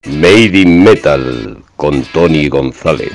Made in Metal con Tony González.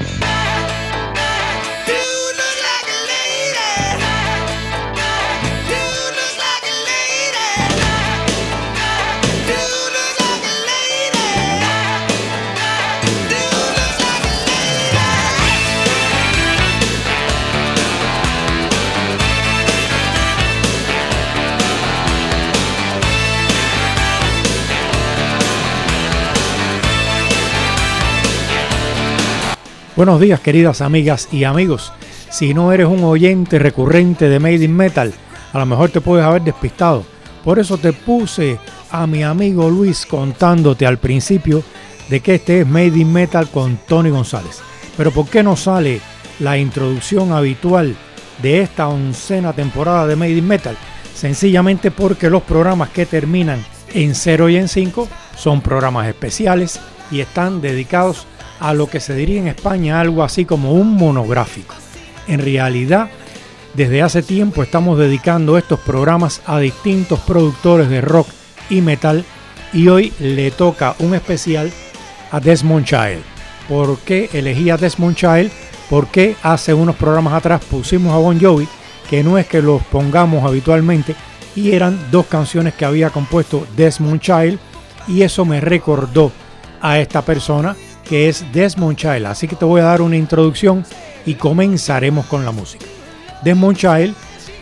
Buenos días, queridas amigas y amigos. Si no eres un oyente recurrente de Made in Metal, a lo mejor te puedes haber despistado. Por eso te puse a mi amigo Luis contándote al principio de que este es Made in Metal con Tony González. Pero ¿por qué no sale la introducción habitual de esta 11ª temporada de Made in Metal? Sencillamente porque los programas que terminan en 0 y en 5 son programas especiales y están dedicados a lo que se diría en España algo así como un monográfico. En realidad, desde hace tiempo estamos dedicando estos programas a distintos productores de rock y metal y hoy le toca un especial a Desmond Child. ¿Por qué elegí a Desmond Child? Porque hace unos programas atrás pusimos a Bon Jovi, que no es que los pongamos habitualmente, y eran 2 canciones que había compuesto Desmond Child y eso me recordó a esta persona que es Desmond Child. Así que te voy a dar una introducción y comenzaremos con la música. Desmond Child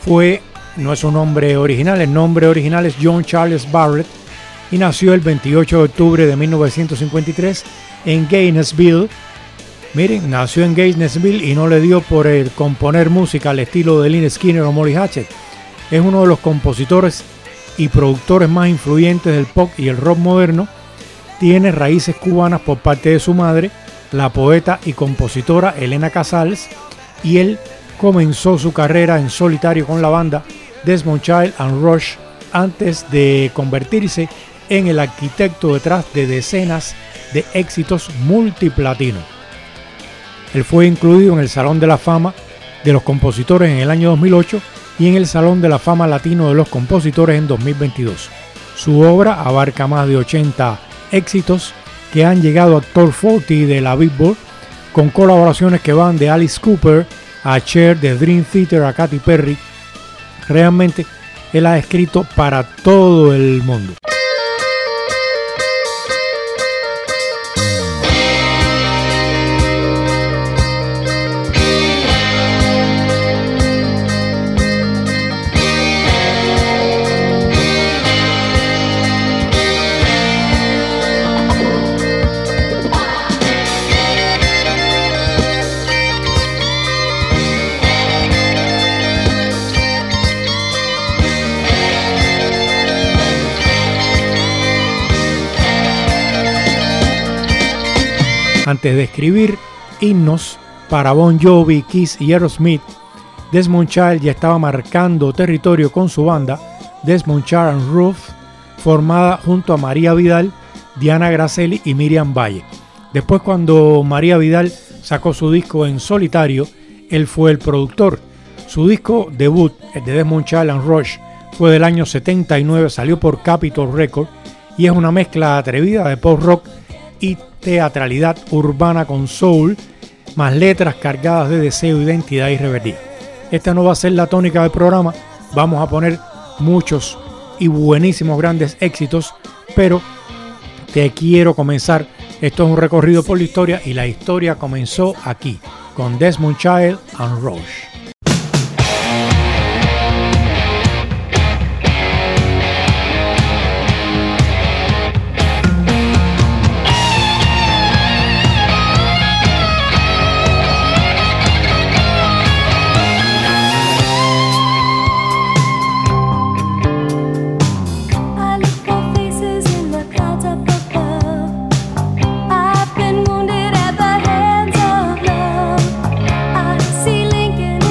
no es un nombre original, el nombre original es John Charles Barrett y nació el 28 de octubre de 1953 en Gainesville. Miren, nació en Gainesville y no le dio por componer música al estilo de Lynyrd Skynyrd o Molly Hatchet. Es uno de los compositores y productores más influyentes del pop y el rock moderno. Tiene raíces cubanas por parte de su madre, la poeta y compositora Elena Casals, y él comenzó su carrera en solitario con la banda Desmond Child and Rush antes de convertirse en el arquitecto detrás de decenas de éxitos multiplatino. Él fue incluido en el Salón de la Fama de los Compositores en el año 2008 y en el Salón de la Fama Latino de los Compositores en 2022. Su obra abarca más de 80 éxitos que han llegado a Top 40 de la Billboard, con colaboraciones que van de Alice Cooper a Cher, de Dream Theater a Katy Perry. Realmente él ha escrito para todo el mundo. Antes de escribir himnos para Bon Jovi, Kiss y Aerosmith, Desmond Child ya estaba marcando territorio con su banda Desmond Child and Ruth, formada junto a María Vidal, Diana Gracelli y Miriam Valle. Después, cuando María Vidal sacó su disco en solitario, él fue el productor. Su disco debut, el de Desmond Child and Rush, fue del año 79, salió por Capitol Records y es una mezcla atrevida de pop rock y teatralidad urbana con soul, más letras cargadas de deseo, identidad y rebeldía. Esta no va a ser la tónica del programa, vamos a poner muchos y buenísimos grandes éxitos, pero te quiero comenzar. Esto es un recorrido por la historia y la historia comenzó aquí, con Desmond Child and Rush. I've been wounded at the hands of love. I see Lincoln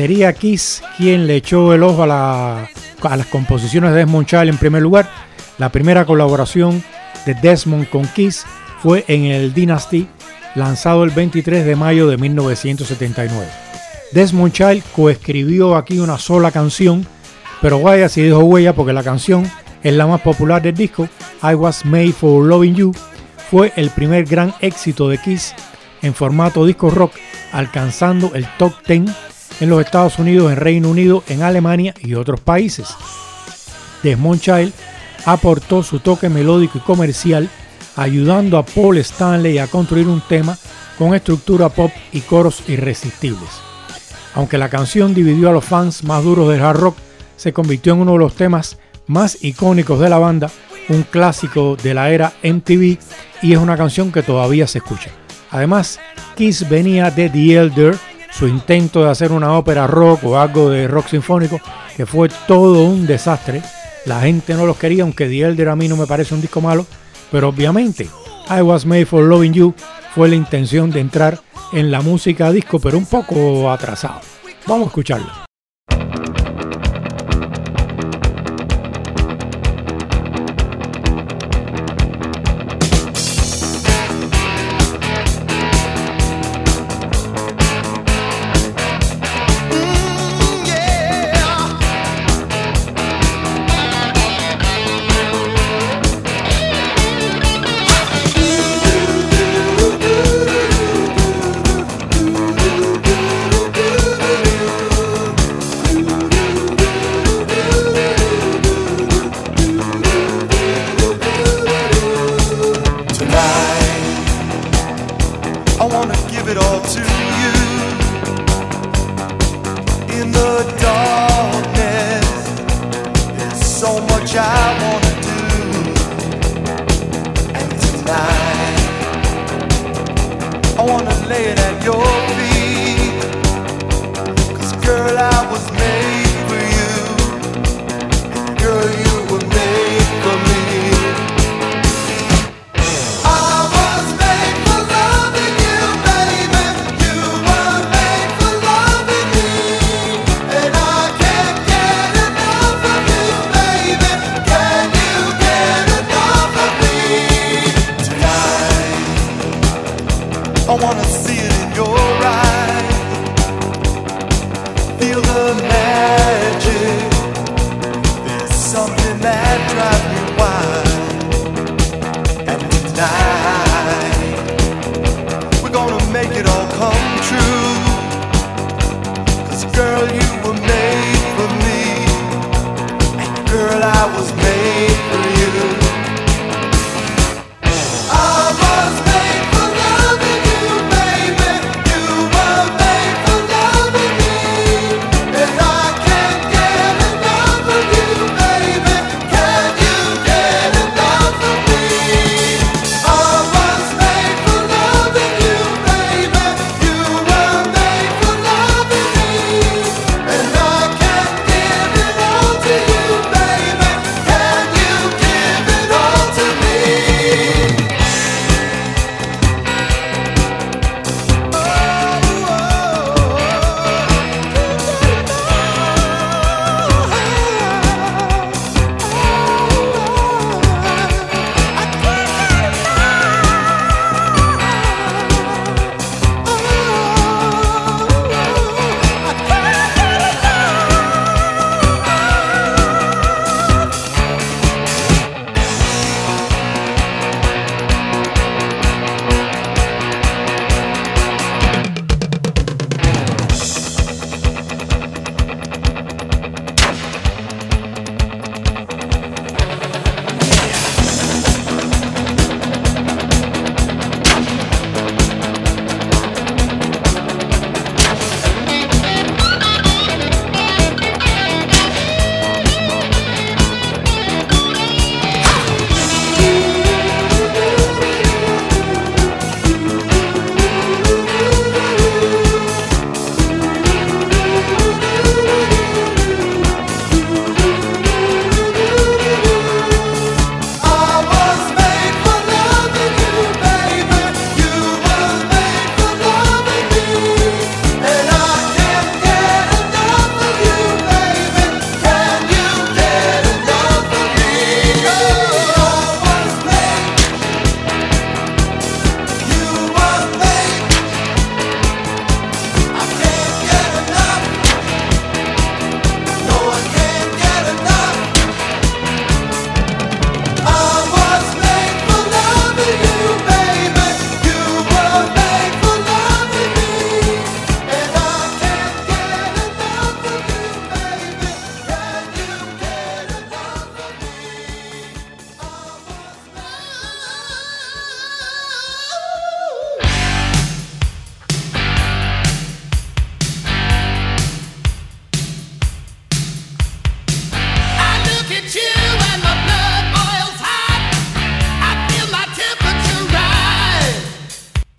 Sería Kiss quien le echó el ojo a las composiciones de Desmond Child en primer lugar. La primera colaboración de Desmond con Kiss fue en el Dynasty, lanzado el 23 de mayo de 1979. Desmond Child coescribió aquí una sola canción, pero vaya si dejó huella porque la canción es la más popular del disco. I Was Made for Loving You fue el primer gran éxito de Kiss en formato disco rock, alcanzando el top 10 en los Estados Unidos, en Reino Unido, en Alemania y otros países. Desmond Child aportó su toque melódico y comercial, ayudando a Paul Stanley a construir un tema con estructura pop y coros irresistibles. Aunque la canción dividió a los fans más duros del hard rock, se convirtió en uno de los temas más icónicos de la banda, un clásico de la era MTV, y es una canción que todavía se escucha. Además, Kiss venía de The Elder, su intento de hacer una ópera rock o algo de rock sinfónico, que fue todo un desastre. La gente no los quería, aunque The Elder a mí no me parece un disco malo, pero obviamente I Was Made for Loving You fue la intención de entrar en la música disco, pero un poco atrasado. Vamos a escucharlo.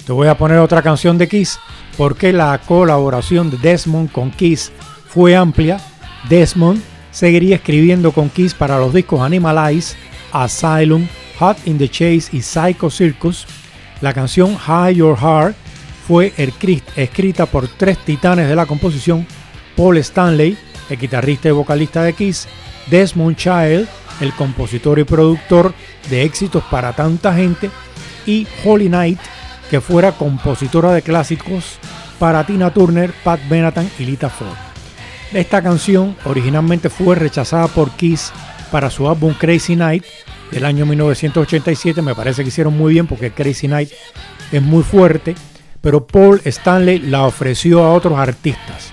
Te voy a poner otra canción de Kiss porque la colaboración de Desmond con Kiss fue amplia. Desmond seguiría escribiendo con Kiss para los discos Animalize, Asylum, Hot in the Chase y Psycho Circus. La canción Hide Your Heart fue escrita por 3 titanes de la composición: Paul Stanley, el guitarrista y vocalista de Kiss; Desmond Child, el compositor y productor de éxitos para tanta gente; y Holly Knight, que fuera compositora de clásicos para Tina Turner, Pat Benatar y Lita Ford. Esta canción originalmente fue rechazada por Kiss para su álbum Crazy Night del año 1987. Me parece que hicieron muy bien porque Crazy Night es muy fuerte, pero Paul Stanley la ofreció a otros artistas.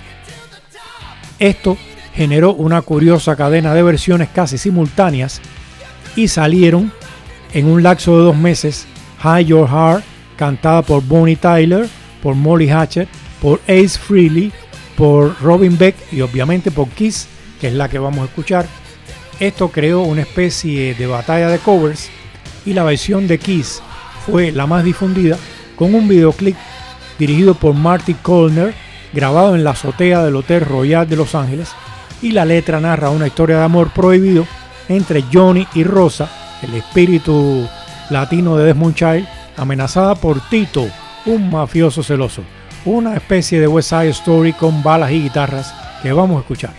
Esto generó una curiosa cadena de versiones casi simultáneas y salieron en un lapso de 2 meses Hide Your Heart, cantada por Bonnie Tyler, por Molly Hatchet, por Ace Frehley, por Robin Beck y obviamente por Kiss, que es la que vamos a escuchar. Esto creó una especie de batalla de covers y la versión de Kiss fue la más difundida, con un videoclip dirigido por Marty Callner, grabado en la azotea del Hotel Royal de Los Ángeles, y la letra narra una historia de amor prohibido entre Johnny y Rosa, el espíritu latino de Desmond Child, amenazada por Tito, un mafioso celoso. Una especie de West Side Story con balas y guitarras que vamos a escuchar.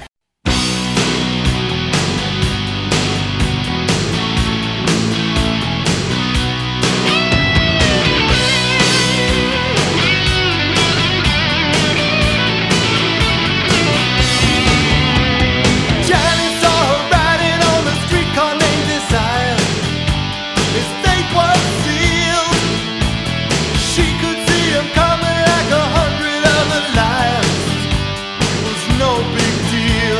No big deal.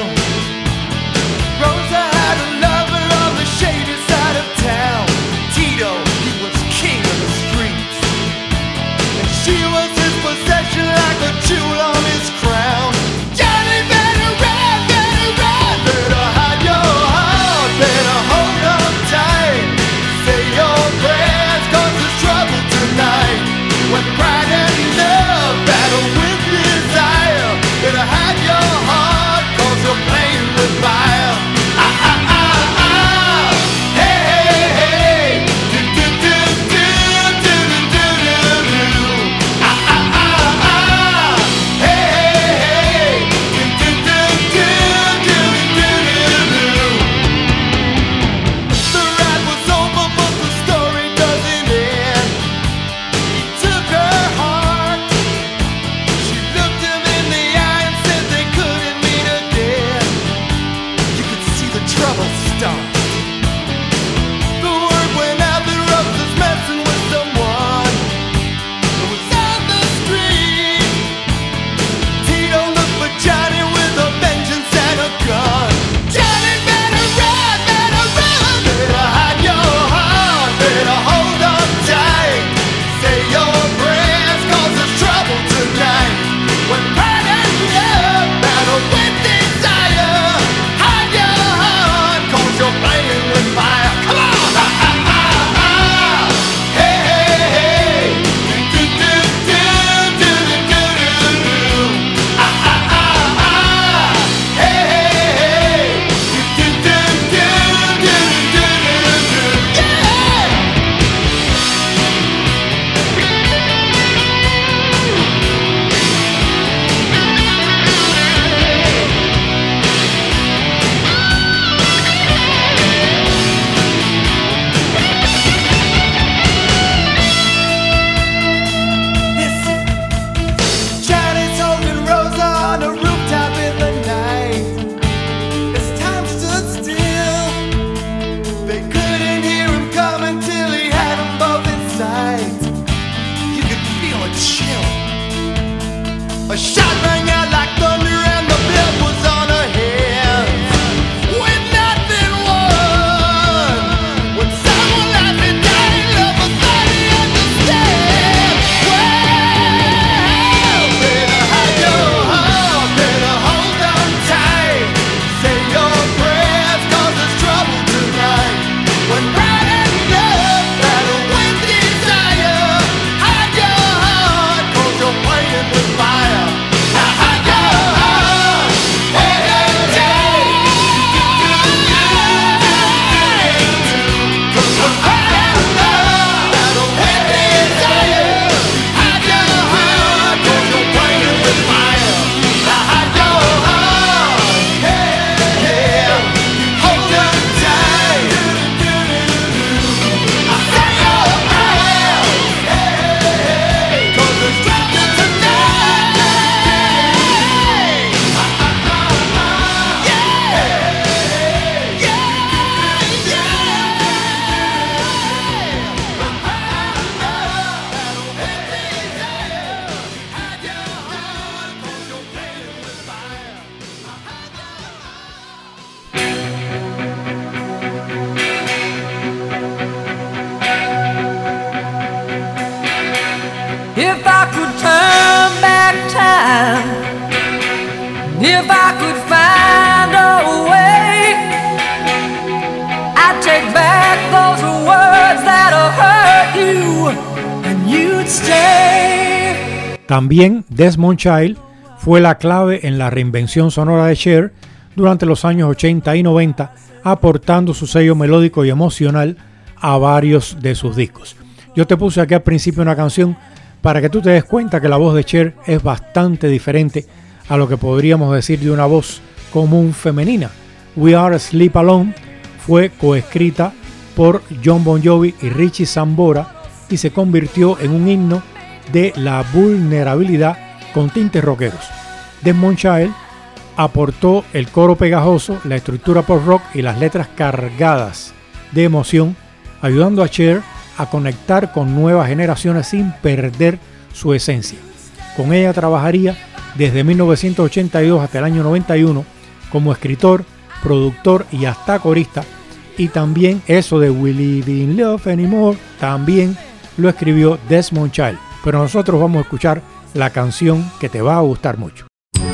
También Desmond Child fue la clave en la reinvención sonora de Cher durante los años 80 y 90, aportando su sello melódico y emocional a varios de sus discos. Yo te puse aquí al principio una canción para que tú te des cuenta que la voz de Cher es bastante diferente a lo que podríamos decir de una voz común femenina. We Are Sleep Alone fue coescrita por Jon Bon Jovi y Richie Sambora y se convirtió en un himno de la vulnerabilidad con tintes rockeros. Desmond Child aportó el coro pegajoso, la estructura pop rock y las letras cargadas de emoción, ayudando a Cher a conectar con nuevas generaciones sin perder su esencia. Con ella trabajaría desde 1982 hasta el año 91 como escritor, productor y hasta corista, y también eso de We Live in Love Anymore también lo escribió Desmond Child. Pero nosotros vamos a escuchar la canción que te va a gustar mucho.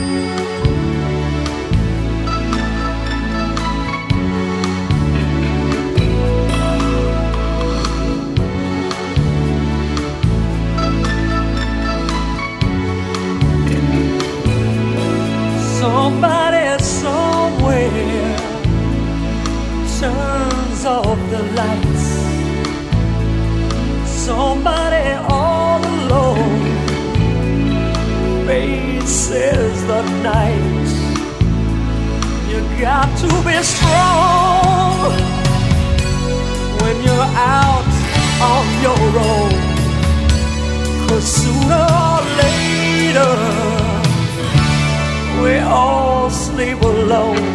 Somebody somewhere turns off the lights. Somebody all alone faces the night. You got to be strong when you're out on your own, 'cause sooner or later we all sleep alone.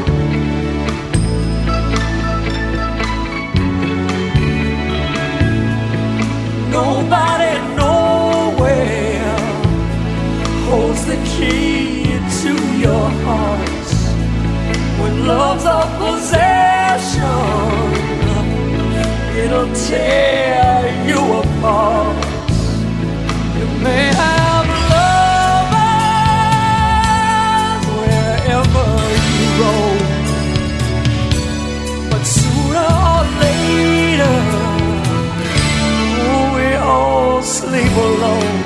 Nobody nowhere holds the key to your heart. When love's a possession, it'll tear you apart. You may have lovers wherever you roam, but sooner or later we all sleep alone.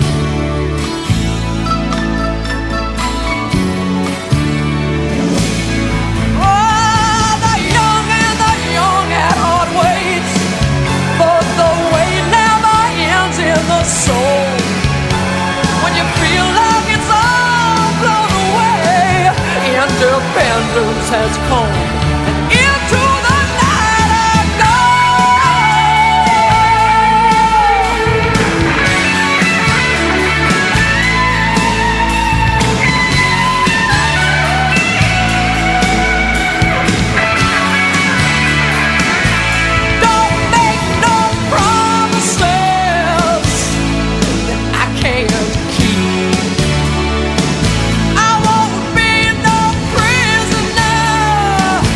Soul. When you feel like it's all blown away, independence has come, and into the night I go. Don't make no promises I can't keep. I won't be no prisoner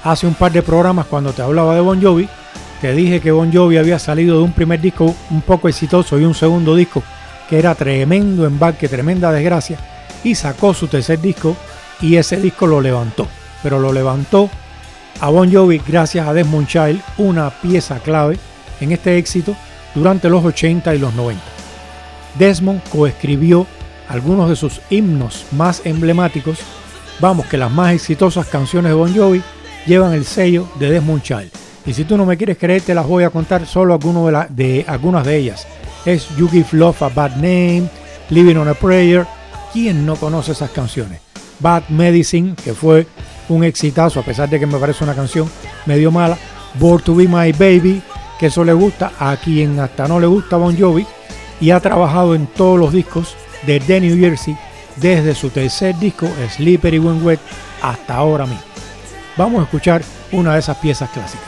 Hace un par de programas, cuando te hablaba de Bon Jovi, te dije que Bon Jovi había salido de un primer disco un poco exitoso y un segundo disco que era tremendo embarque, tremenda desgracia, y sacó su tercer disco y ese disco lo levantó. Pero lo levantó a Bon Jovi gracias a Desmond Child, una pieza clave en este éxito durante los 80 y los 90. Desmond coescribió algunos de sus himnos más emblemáticos. Vamos, que las más exitosas canciones de Bon Jovi llevan el sello de Desmond Child. Y si tú no me quieres creer, te las voy a contar solo algunas de ellas. Es You Give Love a Bad Name, Living on a Prayer. ¿Quién no conoce esas canciones? Bad Medicine, que fue un exitazo, a pesar de que me parece una canción medio mala. Born to Be My Baby, que eso le gusta a quien hasta no le gusta Bon Jovi, y ha trabajado en todos los discos de The New Jersey, desde su tercer disco, Slippery When Wet, hasta ahora mismo. Vamos a escuchar una de esas piezas clásicas.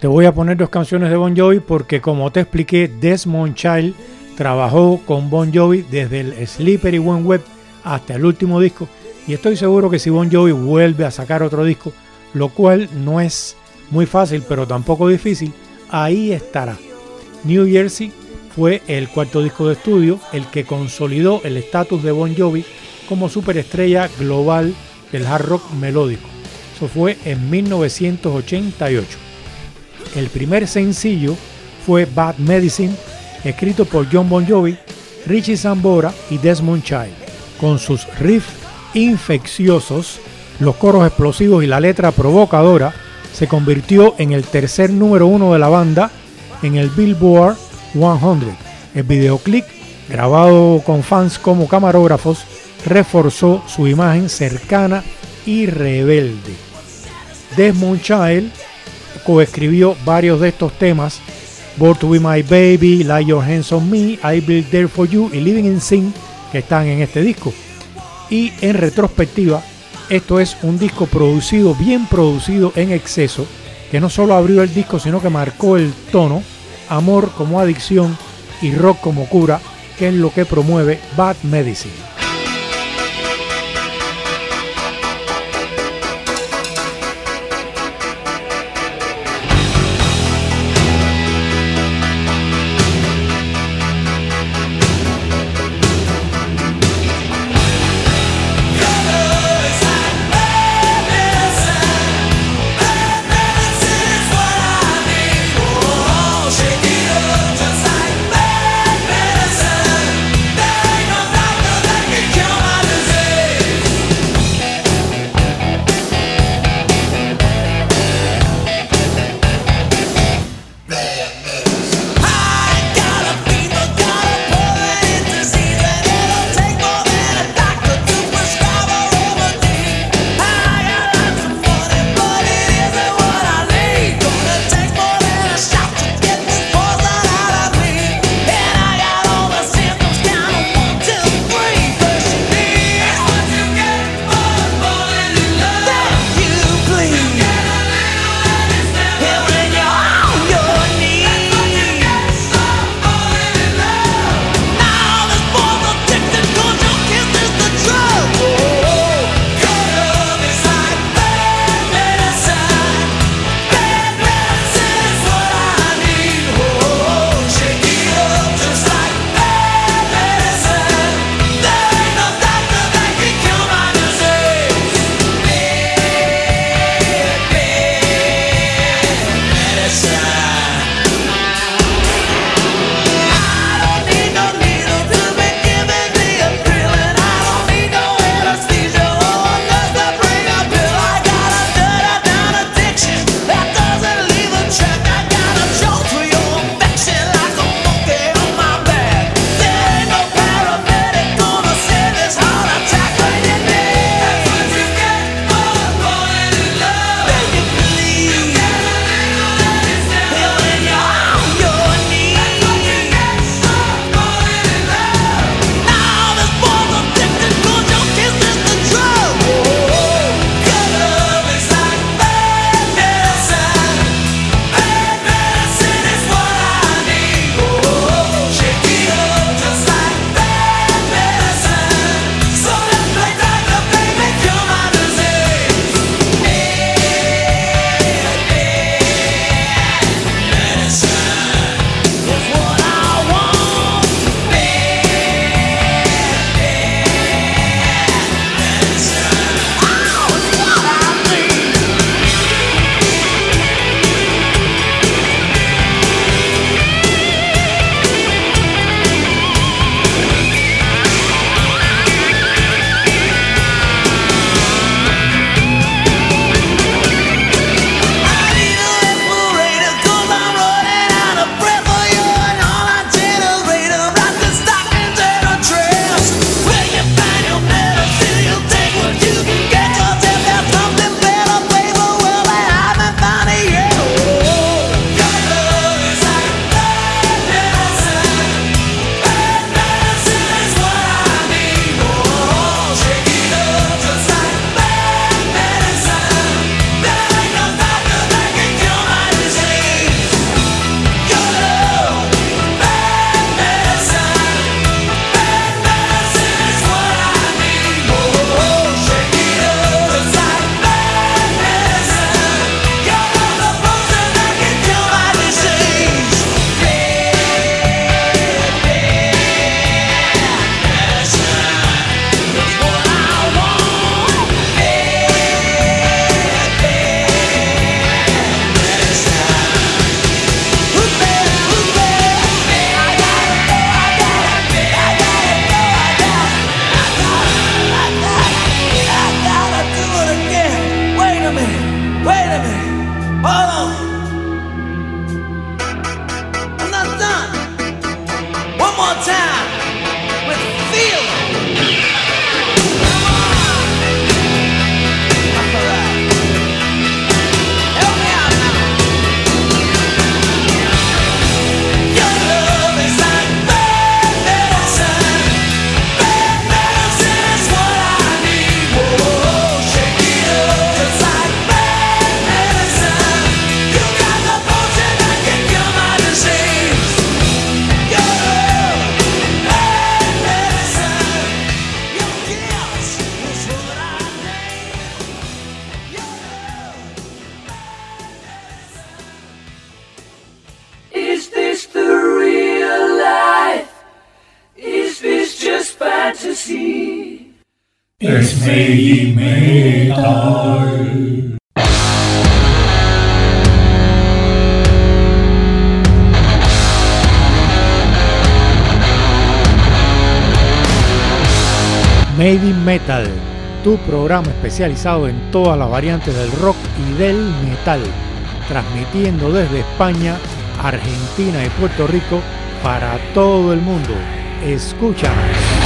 Te voy a poner 2 canciones de Bon Jovi porque, como te expliqué, Desmond Child trabajó con Bon Jovi desde el Slippery When Wet hasta el último disco, y estoy seguro que si Bon Jovi vuelve a sacar otro disco, lo cual no es muy fácil pero tampoco difícil, ahí estará. New Jersey fue el 4º disco de estudio, el que consolidó el estatus de Bon Jovi como superestrella global del hard rock melódico. Eso fue en 1988. El primer sencillo fue Bad Medicine, escrito por John Bon Jovi, Richie Sambora y Desmond Child. Con sus riffs infecciosos, los coros explosivos y la letra provocadora, se convirtió en el tercer número 1 de la banda en el Billboard 100. El videoclip, grabado con fans como camarógrafos, reforzó su imagen cercana y rebelde. Desmond Child coescribió varios de estos temas: Born to Be My Baby, Lay Your Hands on Me, I'll Be There For You y Living in Sin, que están en este disco. Y en retrospectiva, esto es un disco producido, bien producido en exceso, que no solo abrió el disco, sino que marcó el tono, amor como adicción y rock como cura, que es lo que promueve Bad Medicine. Shake it up just like bad medicine. There ain't no doctor that Wait a minute. Hold on. I'm not done. One more time with feel. Come on. All right. Help me out now. Your love is like bad medicine. Bad medicine is what I need. Whoa, shake it up. It's like bad medicine. You got the potion that can cure my disease. Your love, bad medicine. Your gifts is what I need. Your love, bad medicine. Is this the real life? Is this just fantasy? Es Made Metal. Made in Metal, tu programa especializado en todas las variantes del rock y del metal, transmitiendo desde España, Argentina y Puerto Rico para todo el mundo. Escúchanos.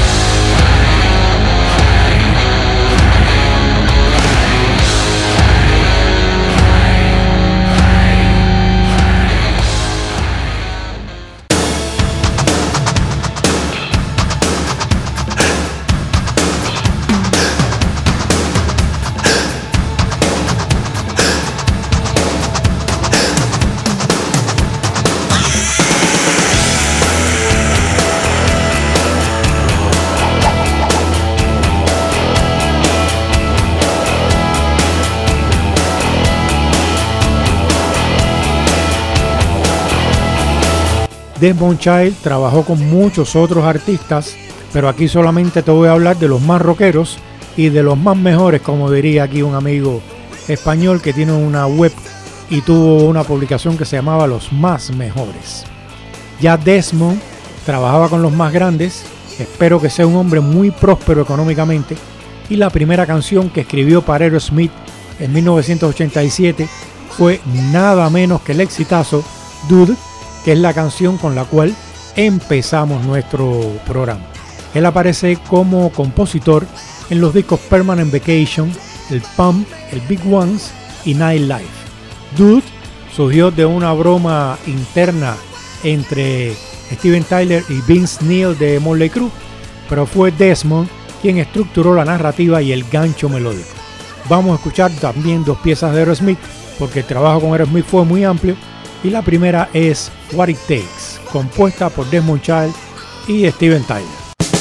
Desmond Child trabajó con muchos otros artistas, pero aquí solamente te voy a hablar de los más rockeros y de los más mejores, como diría aquí un amigo español que tiene una web y tuvo una publicación que se llamaba Los Más Mejores. Ya Desmond trabajaba con los más grandes, espero que sea un hombre muy próspero económicamente, y la primera canción que escribió para Aerosmith en 1987 fue nada menos que el exitazo Dude, que es la canción con la cual empezamos nuestro programa. Él aparece como compositor en los discos Permanent Vacation, el Pump, el Big Ones y Nightlife. Dude surgió de una broma interna entre Steven Tyler y Vince Neil de Motley Crue, pero fue Desmond quien estructuró la narrativa y el gancho melódico. Vamos a escuchar también dos piezas de Aerosmith, porque el trabajo con Aerosmith fue muy amplio, y la primera es What It Takes, compuesta por Desmond Child y Steven Tyler.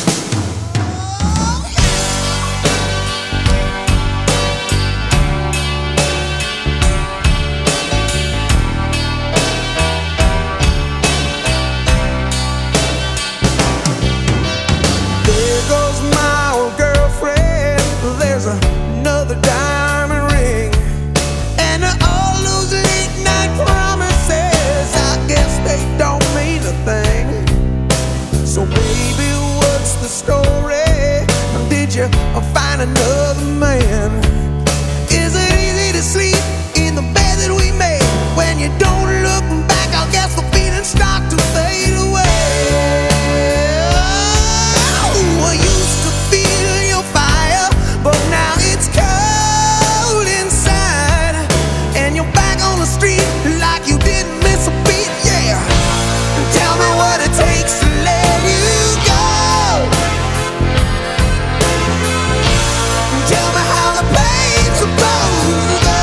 Or find another man. Is it easy to sleep in the bed that we made? When you don't look back, I guess the feelings start to fade away. Oh, I used to feel your fire, but now it's cold inside. And you're back on the street like you didn't miss a beat, yeah. Tell me what it takes to let you go. Tell me how the pain's supposed to go.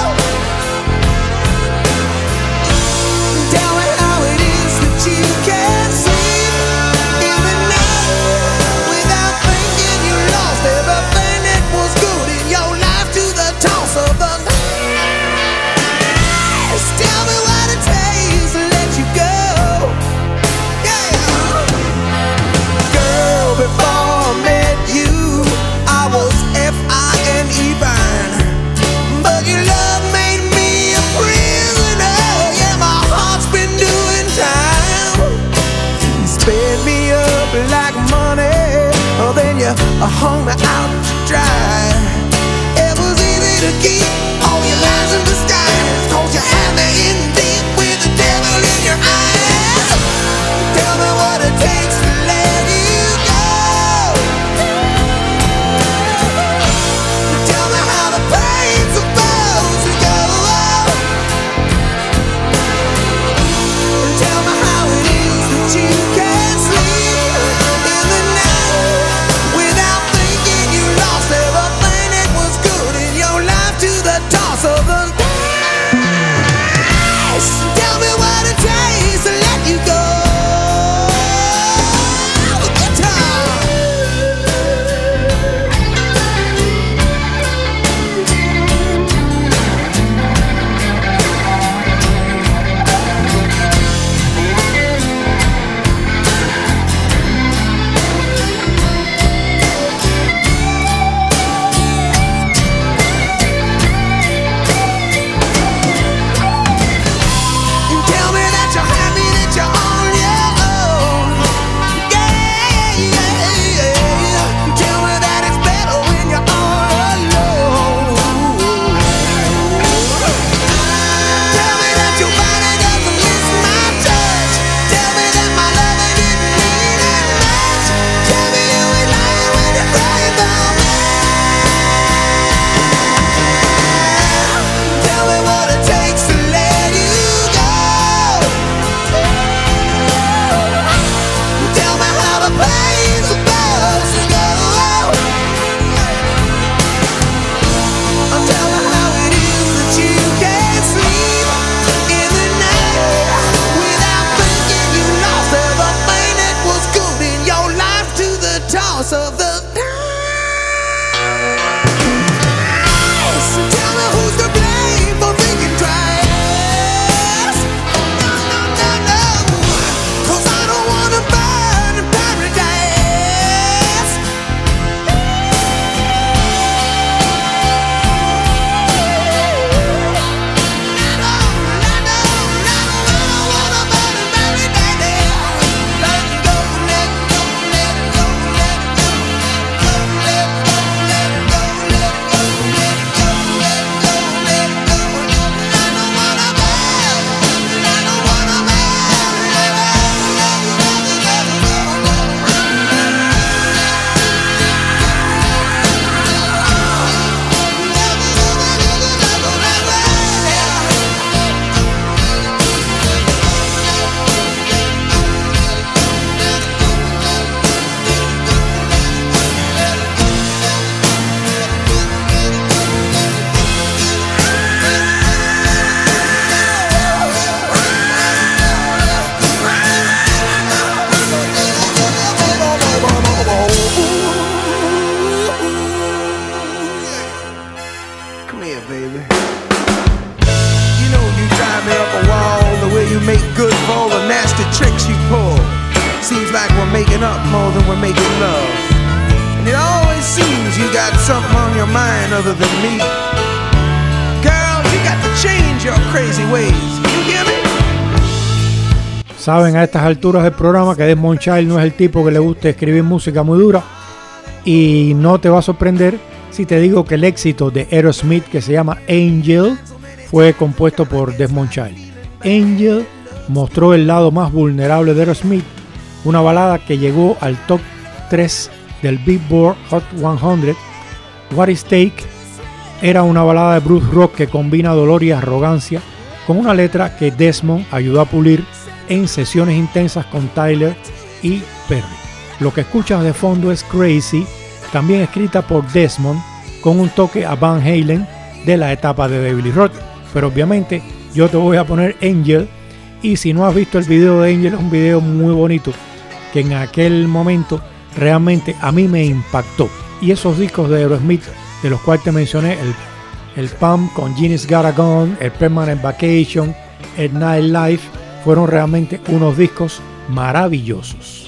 Tell me how it is that you can sleep in the night without thinking you lost everything that was good in your life to the toss of the night. Tell me what it takes to let you go. Yeah. Girl, before I met you, I was F-I-N-E fine, but your love made me a prisoner. Yeah, my heart's been doing time. You sped me up like money, then you hung me out to dry. It was easy to keep all your lies and of the dice. Tell me what it takes to let you go. Guitar. Tell me that you're happy, that you're on your own. Yeah, yeah, yeah. Tell me that it's better when you're all alone. Tell me that your body doesn't miss my touch. Tell me that my loving didn't mean as much. Tell me you ain't lying when you're crying for me. Tell me what it takes to let you go. Tell me how the pain's supposed to go. Tell me how it is that you can't sleep in the night without thinking you lost everything that was good in your life to the toss of the dice. Tell me who's to blame for thinking twice. No, no, no, no. 'Cause I don't wanna burn in paradise. Come here, baby. You know you drive me up a wall, the way you make good for all the nasty tricks you pull. Seems like we're making up more than we're making love. And it always seems you got something on your mind other than me. Girl, you got to change your crazy ways. You hear me? Saben a estas alturas del programa que Desmond Child no es el tipo que le guste escribir música muy dura, y no te va a sorprender si te digo que el éxito de Aerosmith, que se llama Angel, fue compuesto por Desmond Child. Angel mostró el lado más vulnerable de Aerosmith, una balada que llegó al top 3 del Billboard Hot 100. What Is Take era una balada de blues rock que combina dolor y arrogancia con una letra que Desmond ayudó a pulir en sesiones intensas con Tyler y Perry. Lo que escuchas de fondo es Crazy, también escrita por Desmond, con un toque a Van Halen de la etapa de David Lee Roth. Pero obviamente yo te voy a poner Angel, y si no has visto el video de Angel, es un video muy bonito que en aquel momento realmente a mí me impactó. Y esos discos de Aerosmith, de los cuales te mencioné, el Pump con Genie's Got a Gun, el Permanent Vacation, el Nightlife, fueron realmente unos discos maravillosos.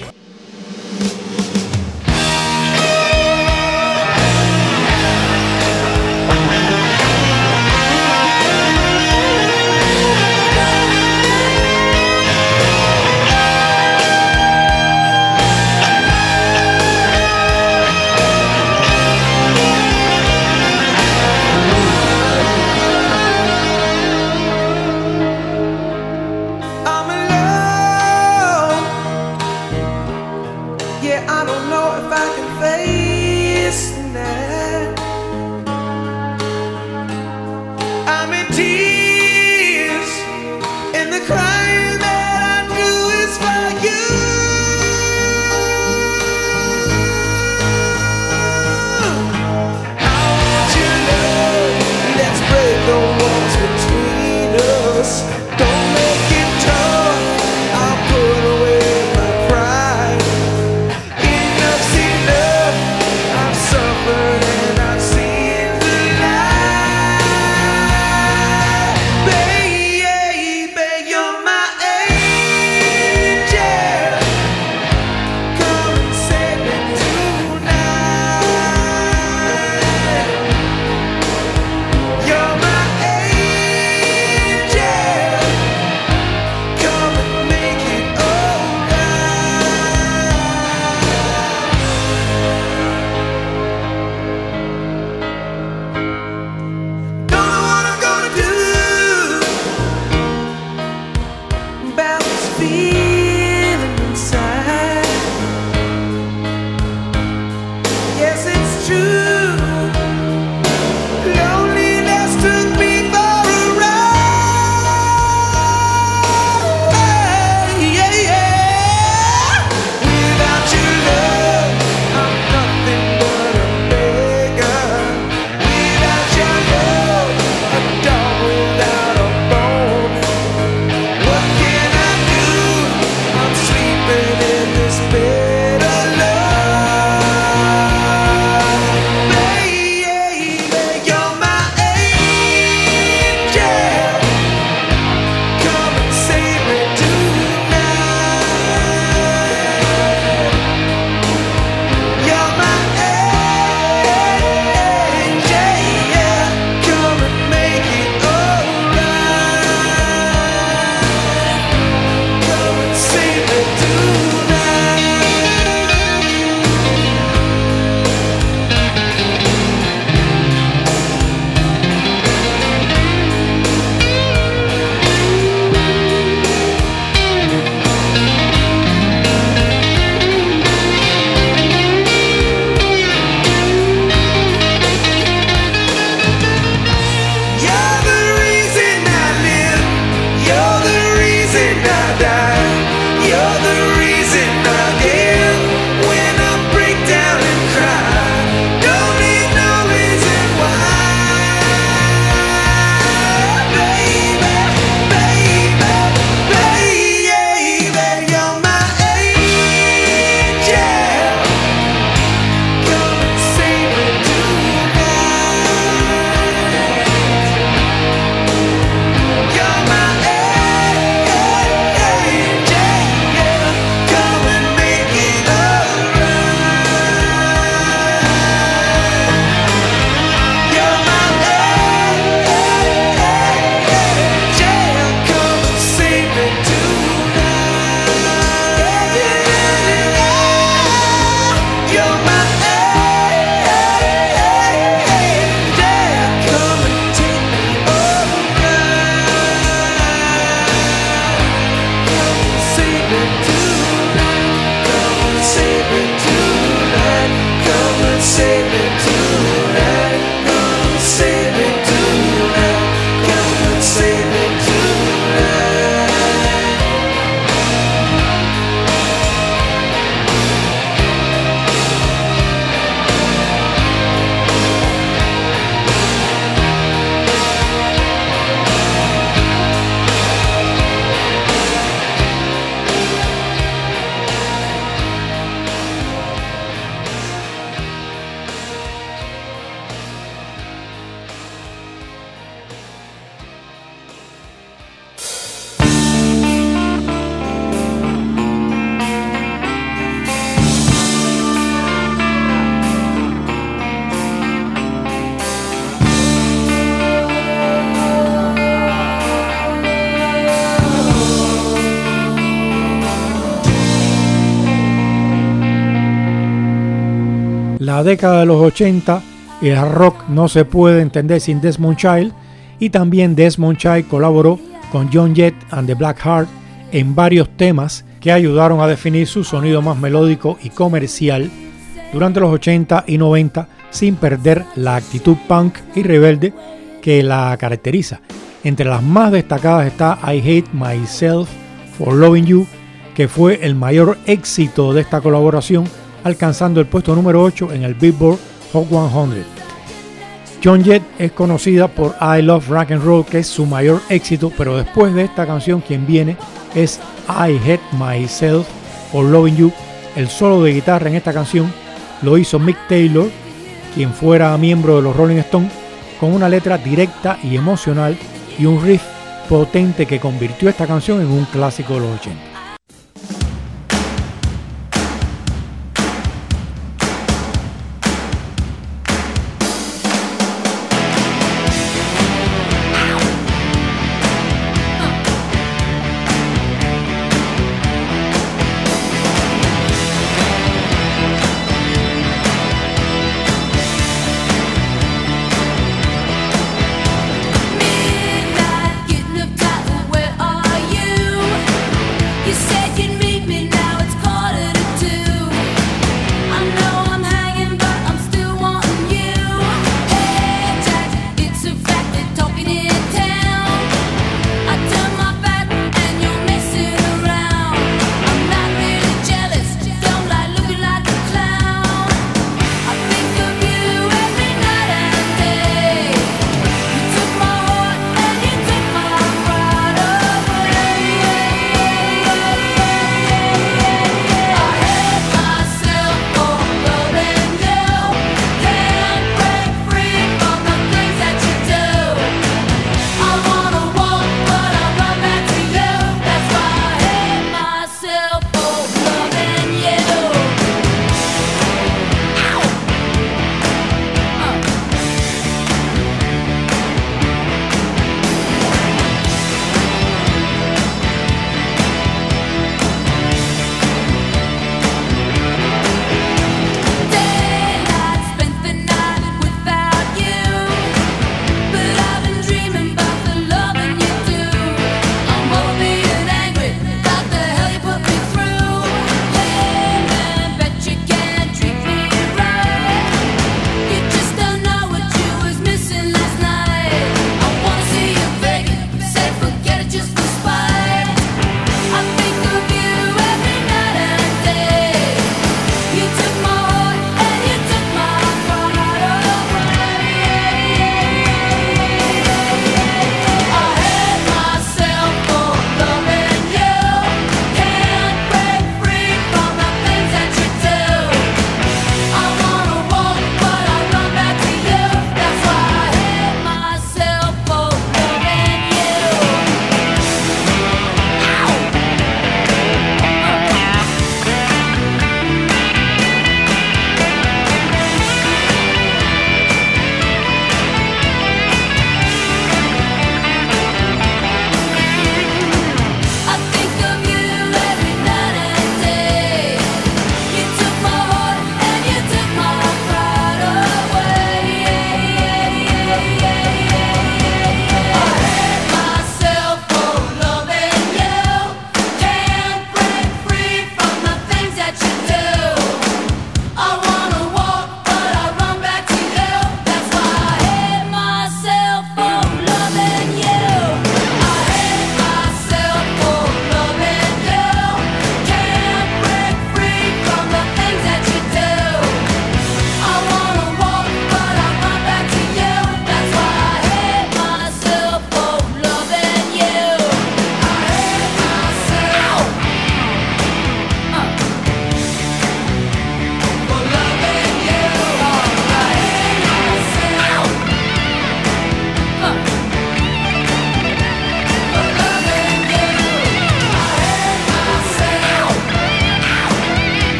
Don't save it tonight. Gonna save it tonight. Gonna save it tonight. La década de los 80, el rock no se puede entender sin Desmond Child, y también Desmond Child colaboró con Joan Jett and the Blackheart en varios temas que ayudaron a definir su sonido más melódico y comercial durante los 80 y 90, sin perder la actitud punk y rebelde que la caracteriza. Entre las más destacadas está I Hate Myself for Loving You, que fue el mayor éxito de esta colaboración, alcanzando el puesto número 8 en el Billboard Hot 100. Joan Jett es conocida por I Love Rock and Roll, que es su mayor éxito, pero después de esta canción quien viene es I Hate Myself for Loving You. El solo de guitarra en esta canción lo hizo Mick Taylor, quien fuera miembro de los Rolling Stones, con una letra directa y emocional y un riff potente que convirtió esta canción en un clásico de los 80. Midnight, getting up tight, where are you?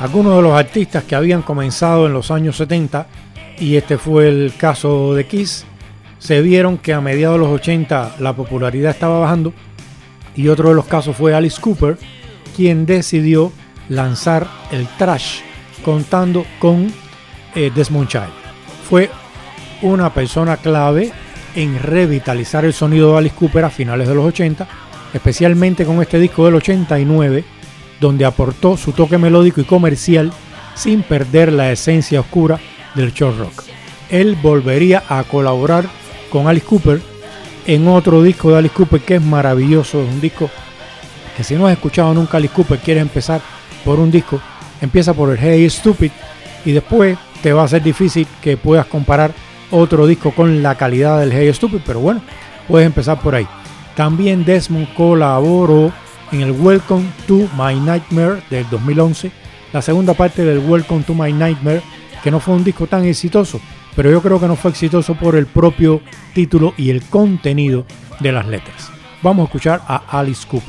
Algunos de los artistas que habían comenzado en los años 70, y este fue el caso de Kiss, se vieron que a mediados de los 80 la popularidad estaba bajando, y otro de los casos fue Alice Cooper, quien decidió lanzar el thrash contando con Desmond Child. Fue una persona clave en revitalizar el sonido de Alice Cooper a finales de los 80, especialmente con este disco del 89, donde aportó su toque melódico y comercial sin perder la esencia oscura del short rock. Él volvería a colaborar con Alice Cooper en otro disco de Alice Cooper que es maravilloso. Es un disco que, si no has escuchado nunca Alice Cooper, quieres empezar por un disco, empieza por el Hey Stupid y después te va a ser difícil que puedas comparar otro disco con la calidad del Hey Stupid, pero bueno, puedes empezar por ahí. También Desmond colaboró en el Welcome to My Nightmare del 2011, la segunda parte del Welcome to My Nightmare, que no fue un disco tan exitoso, pero yo creo que no fue exitoso por el propio título y el contenido de las letras. Vamos a escuchar a Alice Cooper.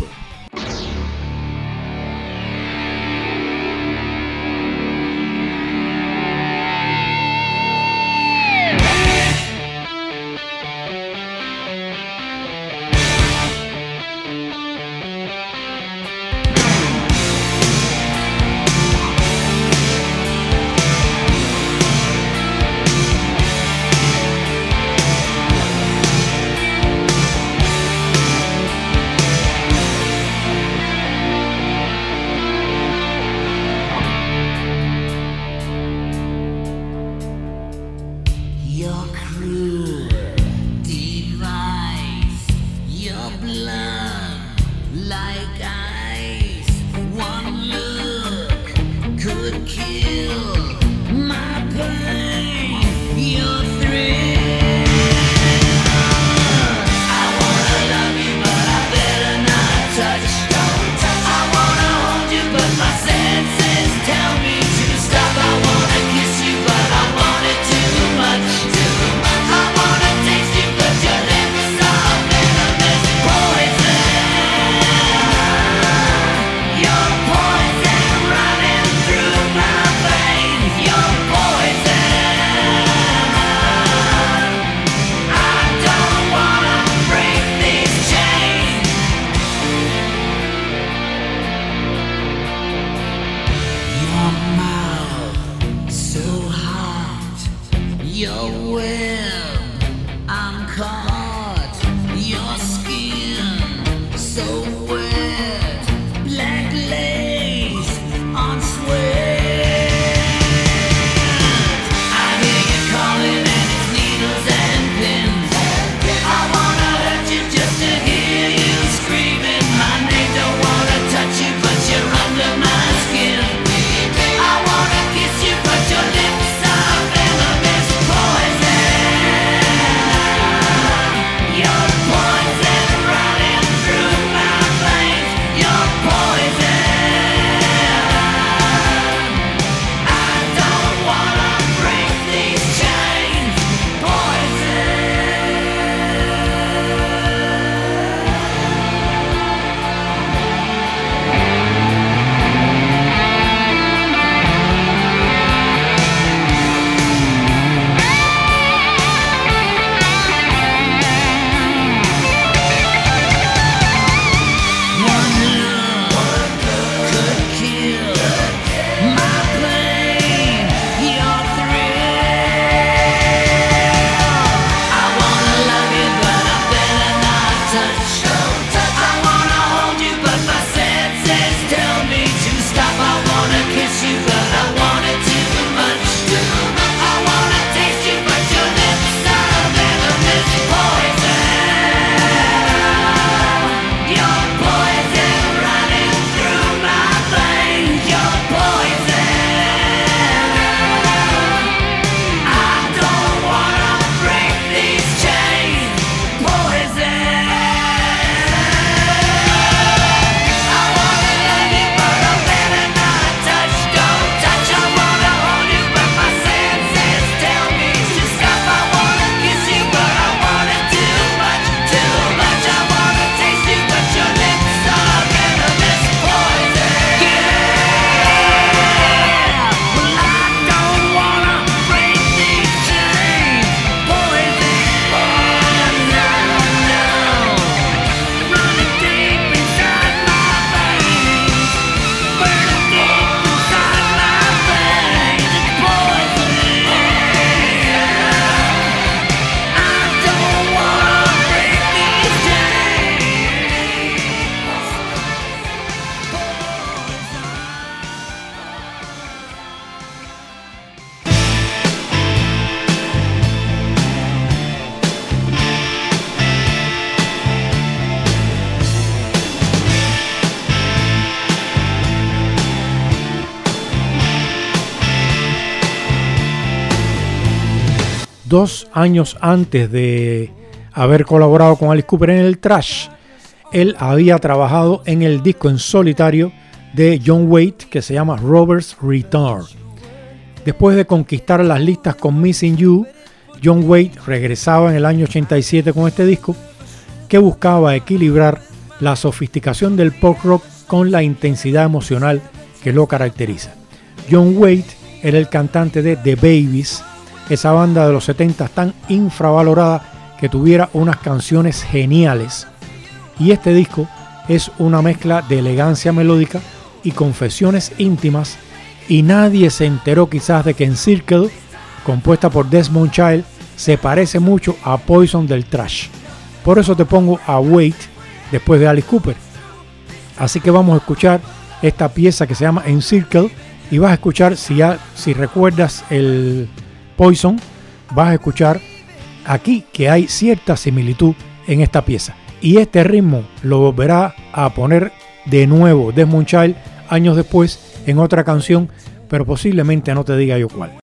2 años antes de haber colaborado con Alice Cooper en el thrash, él había trabajado en el disco en solitario de John Waite que se llama Robert's Return. Después de conquistar las listas con Missing You, John Waite regresaba en el año 87 con este disco que buscaba equilibrar la sofisticación del pop rock con la intensidad emocional que lo caracteriza. John Waite era el cantante de The Babies, esa banda de los 70 tan infravalorada que tuviera unas canciones geniales, y este disco es una mezcla de elegancia melódica y confesiones íntimas, y nadie se enteró quizás de que Encircled, compuesta por Desmond Child, se parece mucho a Poison del thrash. Por eso te pongo a Waite después de Alice Cooper. Así que vamos a escuchar esta pieza que se llama Encircled, y vas a escuchar, si recuerdas el Poison, vas a escuchar aquí que hay cierta similitud en esta pieza. Y este ritmo lo volverá a poner de nuevo Desmond Child años después en otra canción, pero posiblemente no te diga yo cuál.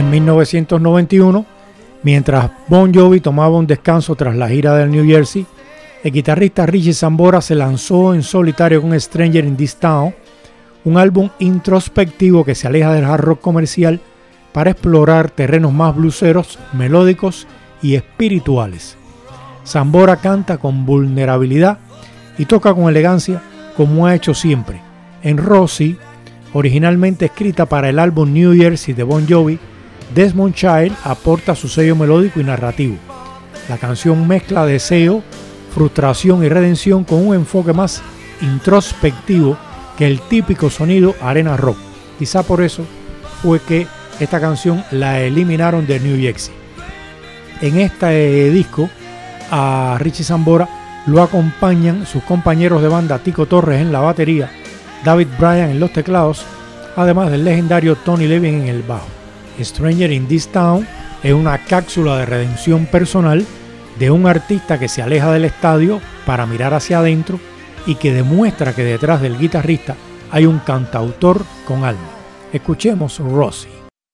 En 1991, mientras Bon Jovi tomaba un descanso tras la gira del New Jersey, el guitarrista Richie Sambora se lanzó en solitario con Stranger in This Town, un álbum introspectivo que se aleja del hard rock comercial para explorar terrenos más blueseros, melódicos y espirituales. Sambora canta con vulnerabilidad y toca con elegancia como ha hecho siempre. En Rosie, originalmente escrita para el álbum New Jersey de Bon Jovi, Desmond Child aporta su sello melódico y narrativo. La canción mezcla deseo, frustración y redención con un enfoque más introspectivo que el típico sonido arena rock. Quizá por eso fue que esta canción la eliminaron de New Jersey. En este disco a Richie Sambora lo acompañan sus compañeros de banda Tico Torres en la batería, David Bryan en los teclados, además del legendario Tony Levin en el bajo. Stranger in This Town es una cápsula de redención personal de un artista que se aleja del estadio para mirar hacia adentro y que demuestra que detrás del guitarrista hay un cantautor con alma. Escuchemos Rosie.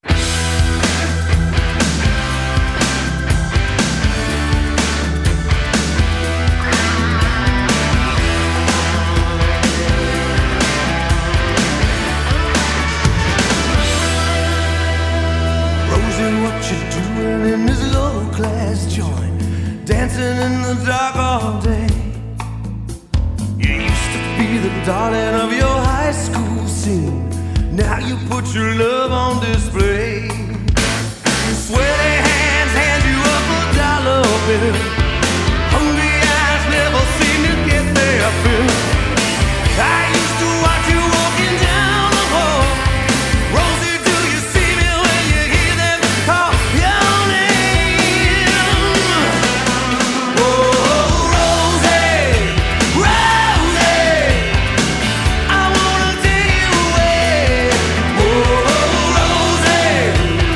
Dancing in the dark all day. You used to be the darling of your high school scene. Now you put your love on display. Sweaty hands hand you up a dollar bill. Hungry eyes never seem to get their fill. I used to watch you walking down the hall. Rosie, do you see me when you hear them call your name? Oh, Rosie, Rosie, I wanna take you away. Oh, Rosie,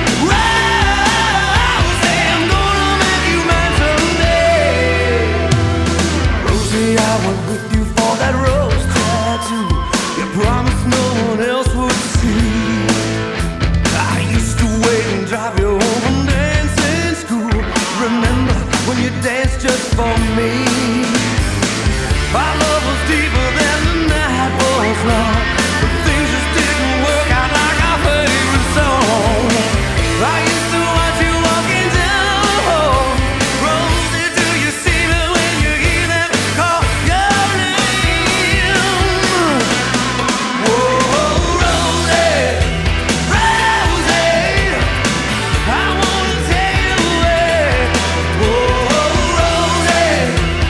Rosie, I'm gonna make you mine someday. Rosie, I went with you for that rose tattoo. You promised no one else would see. I used to wait and drive you home from dancing school. Remember when you danced just for me? Our love was deeper than the night was long, but things just didn't work out like our favorite song. I used to watch you walking down the hall. Rosie, do you see me when you hear them call your name? Oh, Rosie, Rosie, I wanna take you away. Oh, Rosie,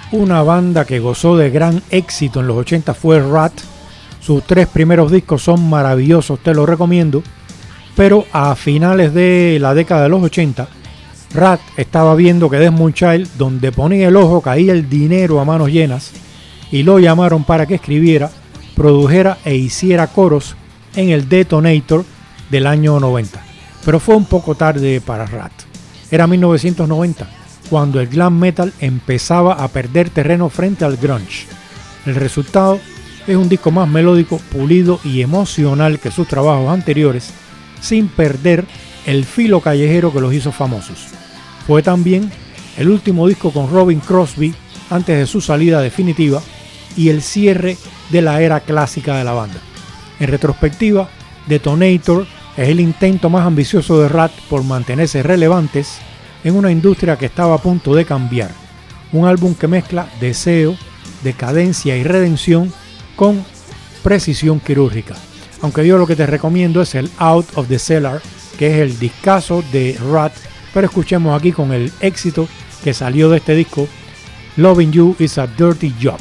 Una banda que gozó de gran éxito en los 80 fue Ratt. Sus 3 primeros discos son maravillosos, te los recomiendo. Pero a finales de la década de los 80, Ratt estaba viendo que Desmond Child, donde ponía el ojo, caía el dinero a manos llenas, y lo llamaron para que escribiera, produjera e hiciera coros en el Detonator del año 90. Pero fue un poco tarde para Ratt. Era 1990, cuando el glam metal empezaba a perder terreno frente al grunge. El resultado es un disco más melódico, pulido y emocional que sus trabajos anteriores, sin perder el filo callejero que los hizo famosos. Fue también el último disco con Robin Crosby antes de su salida definitiva y el cierre de la era clásica de la banda. En retrospectiva, Detonator es el intento más ambicioso de Ratt por mantenerse relevantes en una industria que estaba a punto de cambiar. Un álbum que mezcla deseo, decadencia y redención con precisión quirúrgica. Aunque yo lo que te recomiendo es el Out of the Cellar, que es el discazo de Ratt, pero escuchemos aquí con el éxito que salió de este disco, Loving You is a Dirty Job.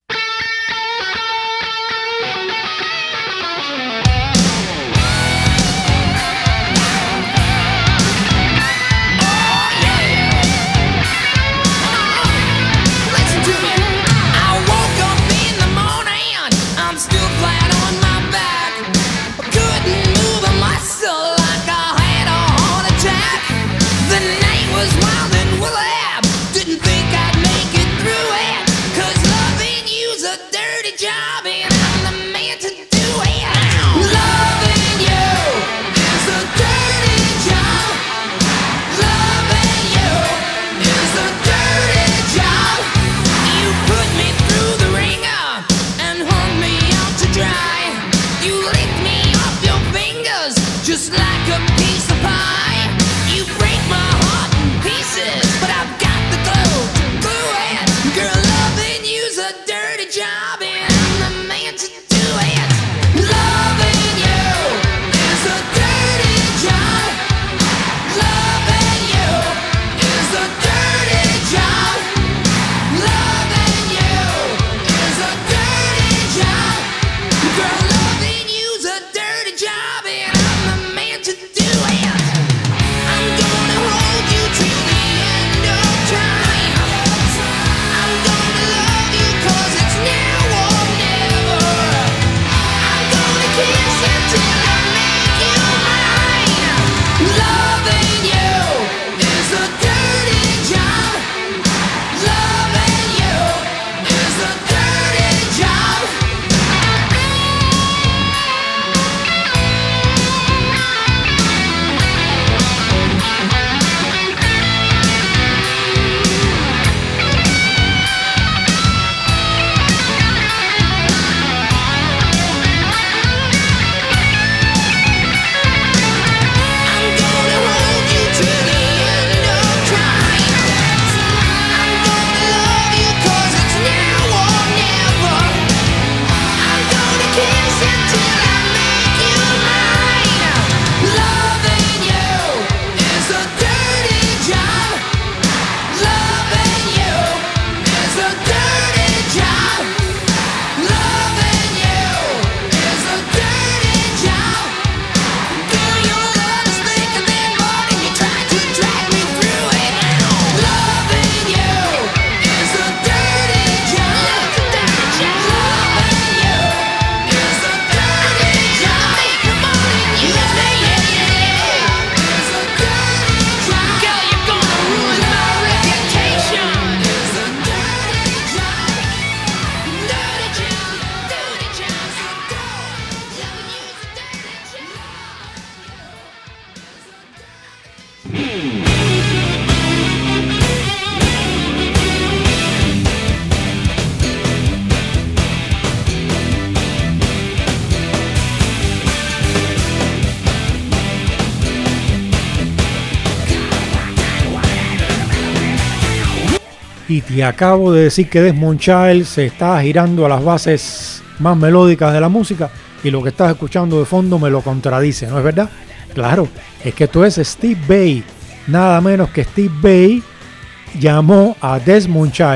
Y te acabo de decir que Desmond Child se está girando a las bases más melódicas de la música y lo que estás escuchando de fondo me lo contradice, ¿no es verdad? Claro, es que esto es Steve Vai. Nada menos que Steve Vai llamó a Desmond Child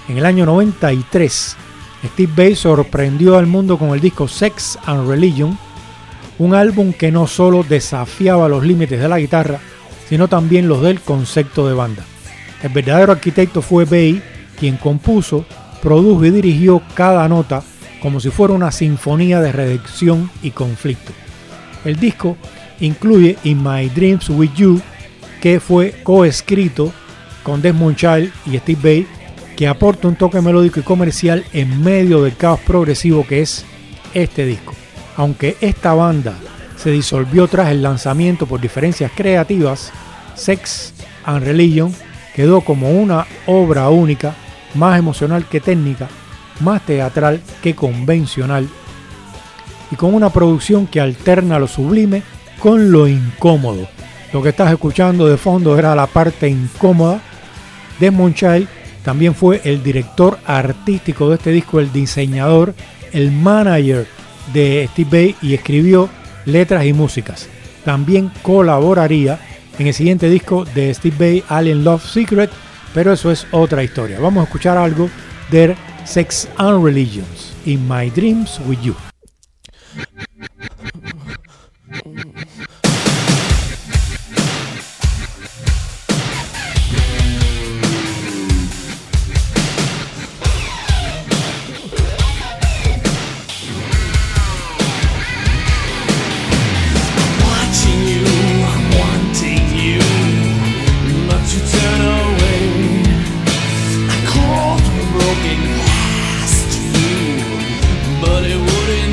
En el año 93, Steve Vai sorprendió al mundo con el disco Sex and Religion, un álbum que no solo desafiaba los límites de la guitarra, sino también los del concepto de banda. El verdadero arquitecto fue Vai, quien compuso, produjo y dirigió cada nota como si fuera una sinfonía de redención y conflicto. El disco incluye In My Dreams With You, que fue coescrito con Desmond Child y Steve Vai, que aporta un toque melódico y comercial en medio del caos progresivo que es este disco. Aunque esta banda se disolvió tras el lanzamiento por diferencias creativas, Sex and Religion quedó como una obra única, más emocional que técnica, más teatral que convencional, y con una producción que alterna lo sublime con lo incómodo. Lo que estás escuchando de fondo era la parte incómoda. Desmond Child también fue el director artístico de este disco, el diseñador, el manager de Steve Vai, y escribió letras y músicas. También colaboraría en el siguiente disco de Steve Vai, Alien Love Secret, pero eso es otra historia. Vamos a escuchar algo de Sex and Religions, In My Dreams With You. But it wouldn't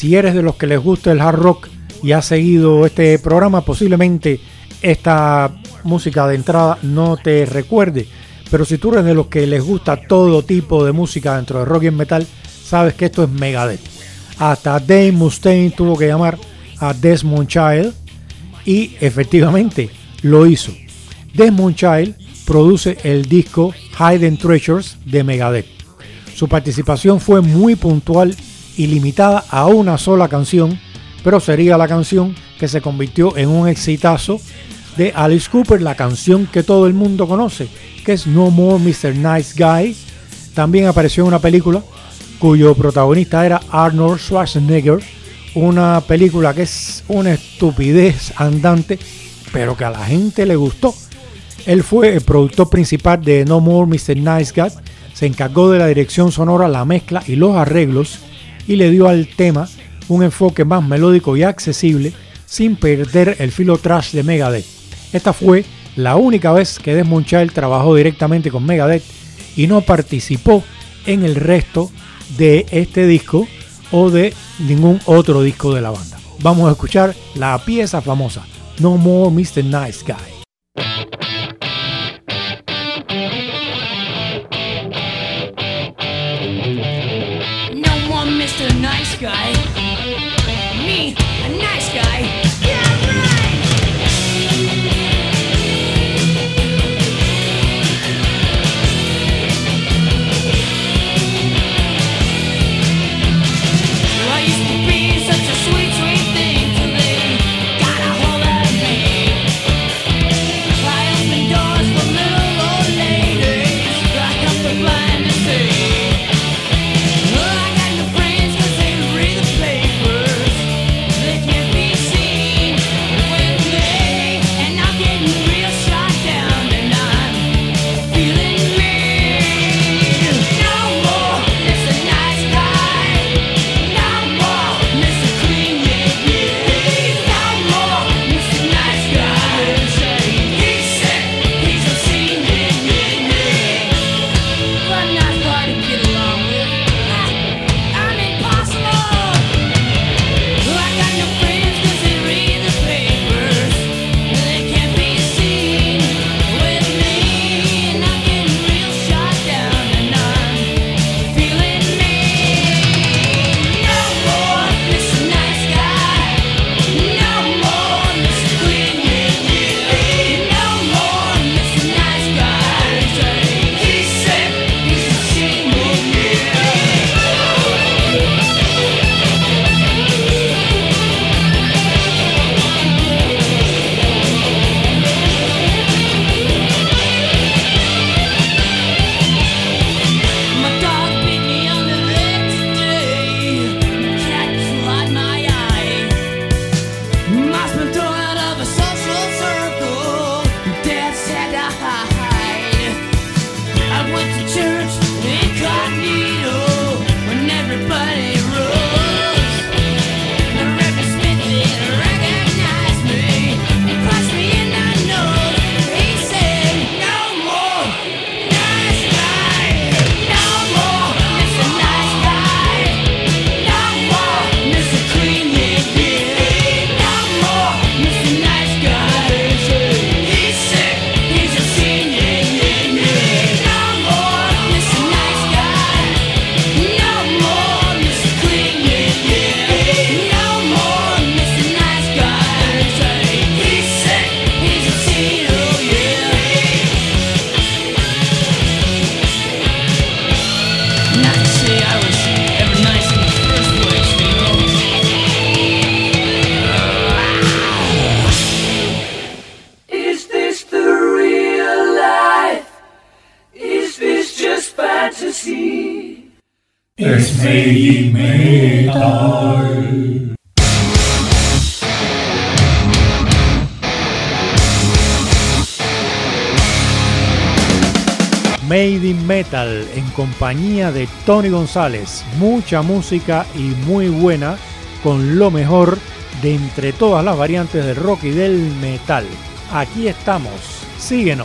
Si eres de los que les gusta el hard rock y has seguido este programa, posiblemente esta música de entrada no te recuerde, pero si tú eres de los que les gusta todo tipo de música dentro de rock y metal, sabes que esto es Megadeth. Hasta Dave Mustaine tuvo que llamar a Desmond Child y efectivamente lo hizo. Desmond Child produce el disco Hidden Treasures de Megadeth. Su participación fue muy puntual y limitada a una sola canción, pero sería la canción que se convirtió en un exitazo de Alice Cooper, la canción que todo el mundo conoce, que es No More Mr. Nice Guy. También apareció en una película cuyo protagonista era Arnold Schwarzenegger, una película que es una estupidez andante, pero que a la gente le gustó. Él fue el productor principal de No More Mr. Nice Guy, se encargó de la dirección sonora, la mezcla y los arreglos, y le dio al tema un enfoque más melódico y accesible sin perder el filo thrash de Megadeth. Esta fue la única vez que Desmond Child trabajó directamente con Megadeth y no participó en el resto de este disco o de ningún otro disco de la banda. Vamos a escuchar la pieza famosa No More Mr. Nice Guy. No more Mr. Nice Guy. Me, a nice guy. Yeah, right. Well, I used to be such a sweet, sweet thing till they got a hold of me. I opened doors for little old ladies. I helped the blind to see. Well, I got no friends 'cause they read the papers. They can't be seen with me, and I'm getting real shot down, and I'm feeling mean. No more Mr. Nice Guy. No more Mr. Clean, yeah, yeah. No more Mr. Nice Guy. He's sick, he's obscene, yeah, yeah, yeah. But not hard to get along with. I'm impossible. I got no friends 'cause they read the papers. They can't be seen with me, and I'm getting real shot down, and I'm feeling mean. No more Mr. Nice Guy. No more Mr. Clean, yeah, yeah. No more Mr. Nice Guy. He's sick, he's obscene, yeah, yeah. My dog bit me on the leg today. My cat clawed my eye. Mom's been thrown out of a social circle. Dad said to hide. I went to church incognito when everybody rose. The Reverend Smith didn't recognize me and punched me in the nose. He said, "No more nice guy. No more Mr. Nice Guy. No more Mr. Clean, yeah, yeah. No more Mr. Nice Guy. He's sick, he's obscene, yeah, yeah, yeah. No more Mr. Nice Guy. No more Mr. Clean, yeah, yeah. No more Mr. Nice Guy. He's sick, he's obscene, oh yeah. Not to say I was ever nice in the first place, you know. Is this the real life? Is this just fantasy? Es Made Metal. Made in Metal en compañía de Tony González. Mucha música y muy buena con lo mejor de entre todas las variantes del rock y del metal. Aquí estamos. Síguenos.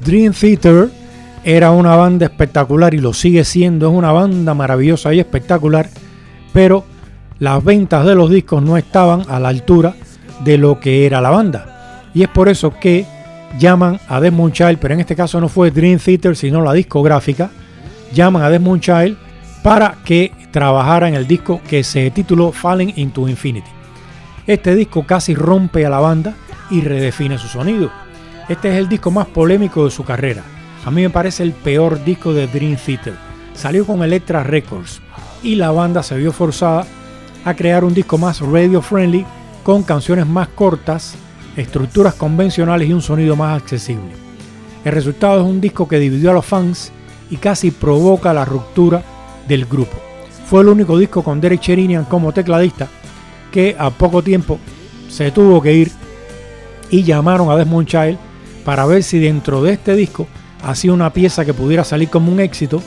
Dream Theater era una banda espectacular y lo sigue siendo, es una banda maravillosa y espectacular, pero las ventas de los discos no estaban a la altura de lo que era la banda. Y es por eso que llaman a Desmond Child, pero en este caso no fue Dream Theater, sino la discográfica, llaman a Desmond Child para que trabajara en el disco que se tituló Falling into Infinity. Este disco casi rompe a la banda y redefine su sonido. Este es el disco más polémico de su carrera. A mí me parece el peor disco de Dream Theater. Salió con Elektra Records y la banda se vio forzada a crear un disco más radio friendly, con canciones más cortas, estructuras convencionales y un sonido más accesible. El resultado es un disco que dividió a los fans y casi provoca la ruptura del grupo. Fue el único disco con Derek Sherinian como tecladista, que a poco tiempo se tuvo que ir, y llamaron a Desmond Child para ver si dentro de este disco hacía una pieza que pudiera salir como un éxito.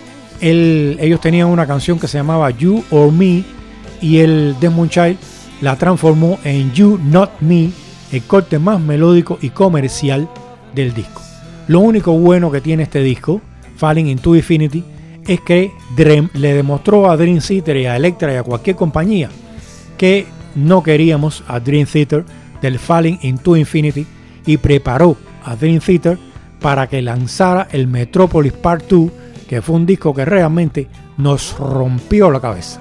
Ellos tenían una canción que se llamaba You or Me, y el Desmond Child la transformó en You Not Me, el corte más melódico y comercial del disco. Lo único bueno que tiene este disco, Falling into Infinity, es que le demostró a Dream Theater y a Elektra y a cualquier compañía que no queríamos a Dream Theater del Falling into Infinity, y preparó a Dream Theater para que lanzara el Metropolis Part 2, que fue un disco que realmente nos rompió la cabeza.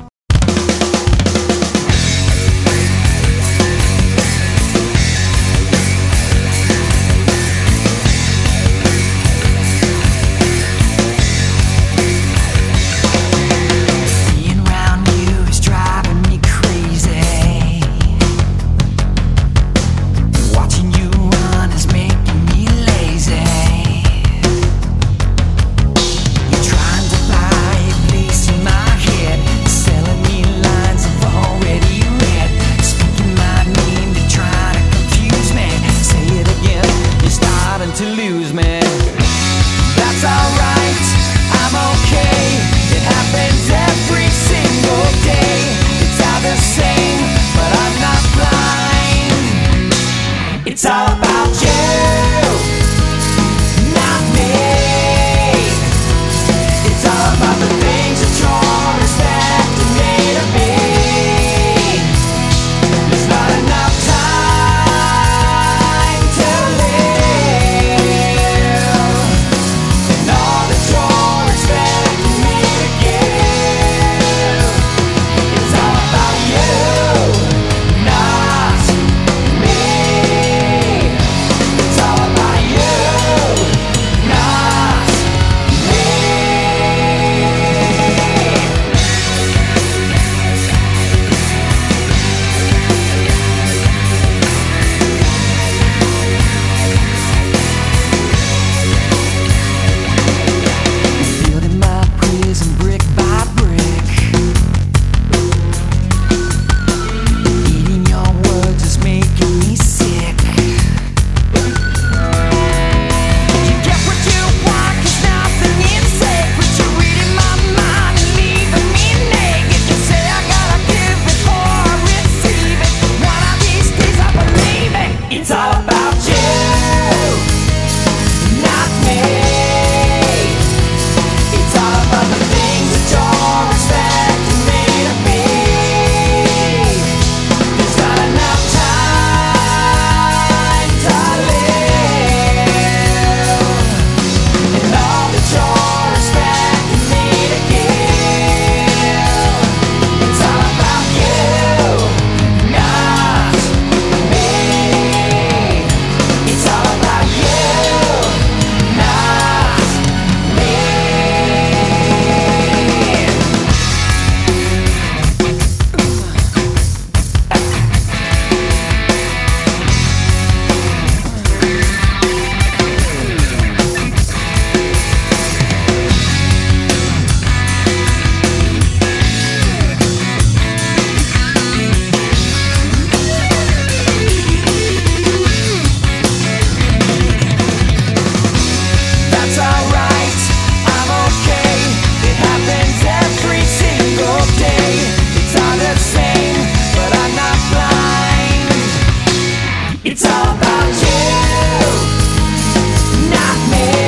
It's all about you, not me.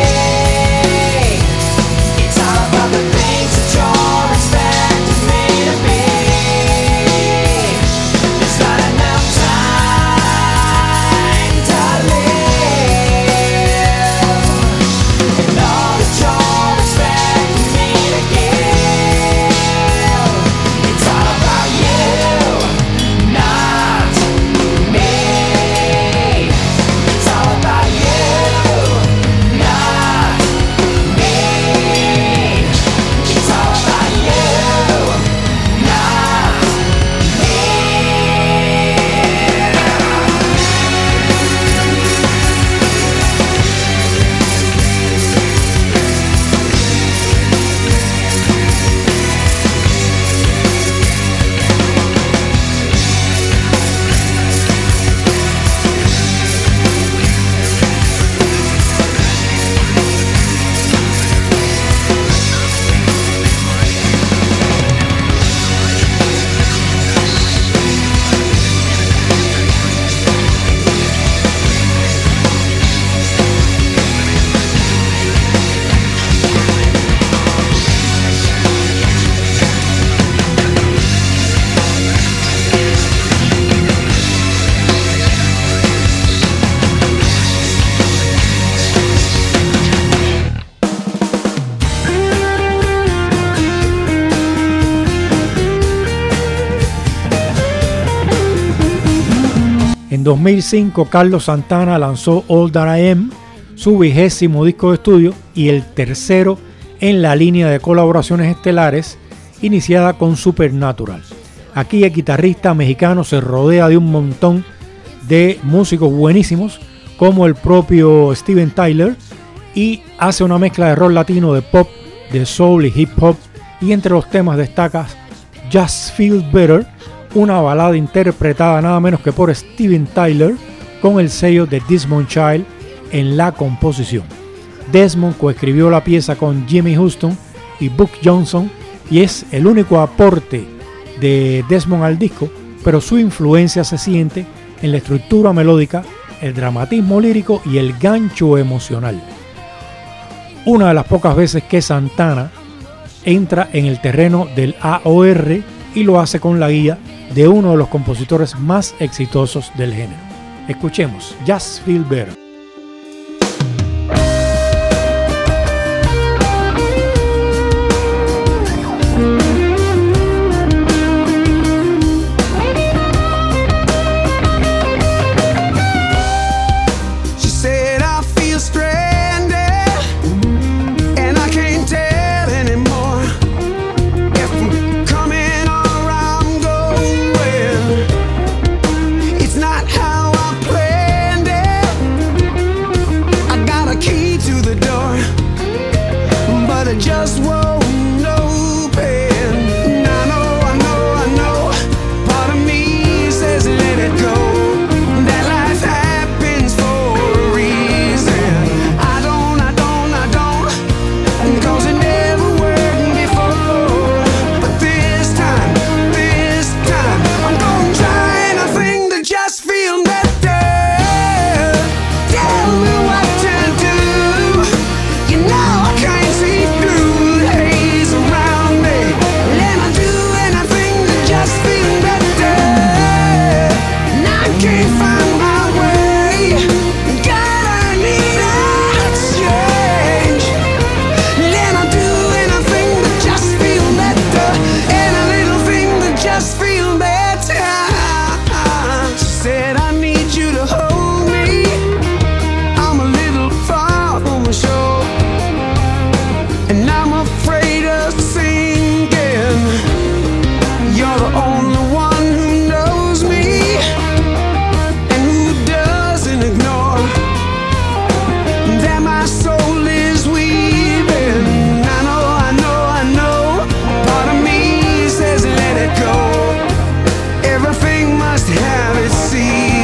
En 2005, Carlos Santana lanzó All That I Am, su 20º disco de estudio y el tercero en la línea de colaboraciones estelares iniciada con Supernatural. Aquí el guitarrista mexicano se rodea de un montón de músicos buenísimos como el propio Steven Tyler y hace una mezcla de rock latino, de pop, de soul y hip hop, y entre los temas destaca Just Feel Better, una balada interpretada nada menos que por Steven Tyler con el sello de Desmond Child en la composición. Desmond coescribió la pieza con Jimmy Houston y Buck Johnson y es el único aporte de Desmond al disco, pero su influencia se siente en la estructura melódica, el dramatismo lírico y el gancho emocional. Una de las pocas veces que Santana entra en el terreno del AOR y lo hace con la guía de uno de los compositores más exitosos del género. Escuchemos Just Feel Better. Just won't open. I know. Part of me says let it go. That life happens for a reason. I don't. 'Cause it never worked before. But this time, I'm gonna try anything to just feel better. Tell me what to do. You know I can't see through the haze around me. Let me do anything to just feel better. And I can't find my way. God, I need a change. Let me do anything to just feel better. Any little thing to just feel better. She said I need you to hold me. I'm a little far from the shore. And I'm afraid of sinking. You're the only one who knows me and who doesn't ignore that my soul is weeping. I know. Part of me says let it go. Everything must have its season.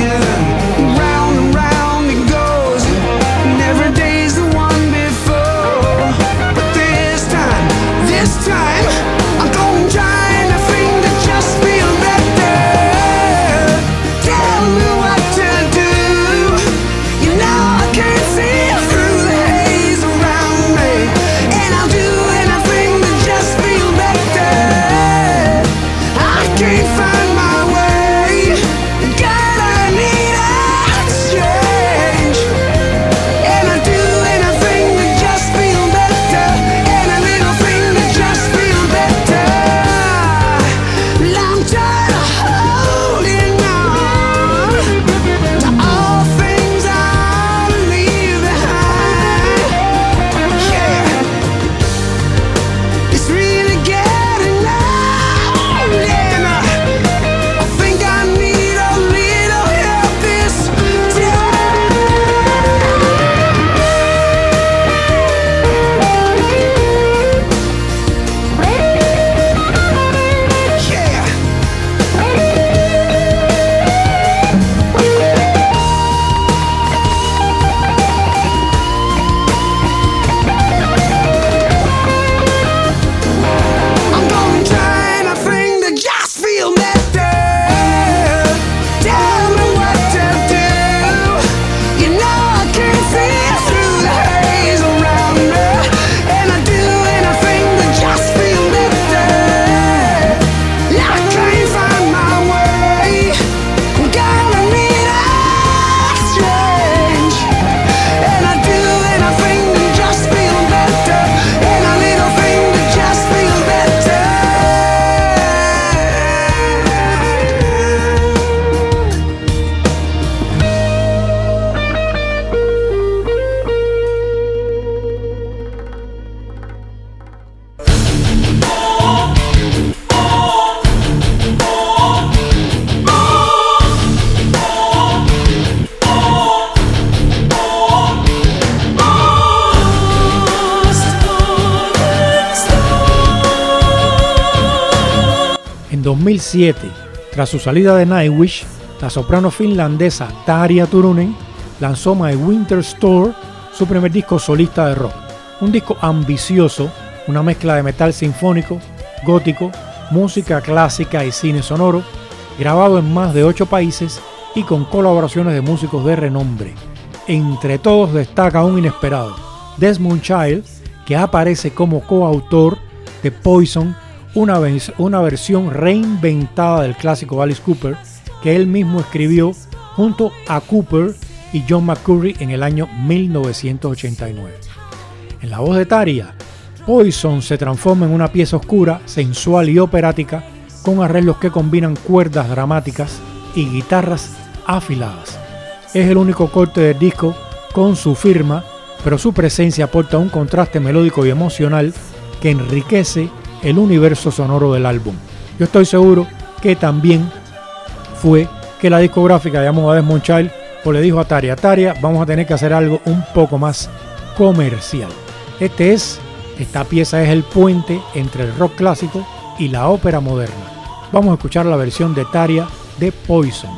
2007, tras su salida de Nightwish, la soprano finlandesa Tarja Turunen lanzó My Winter Store, su primer disco solista de rock. Un disco ambicioso, una mezcla de metal sinfónico, gótico, música clásica y cine sonoro, grabado en más de 8 países y con colaboraciones de músicos de renombre. Entre todos destaca un inesperado, Desmond Child, que aparece como coautor de Poison, una versión reinventada del clásico Alice Cooper, que él mismo escribió junto a Cooper y John McCurry en el año 1989. En la voz de Tarja, Poison se transforma en una pieza oscura, sensual y operática, con arreglos que combinan cuerdas dramáticas y guitarras afiladas. Es el único corte del disco con su firma, pero su presencia aporta un contraste melódico y emocional que enriquece el universo sonoro del álbum. Yo estoy seguro que también fue que la discográfica llamó a Desmond Child o le dijo a Tarja, vamos a tener que hacer algo un poco más comercial. Esta pieza es el puente entre el rock clásico y la ópera moderna. Vamos a escuchar la versión de Tarja de Poison.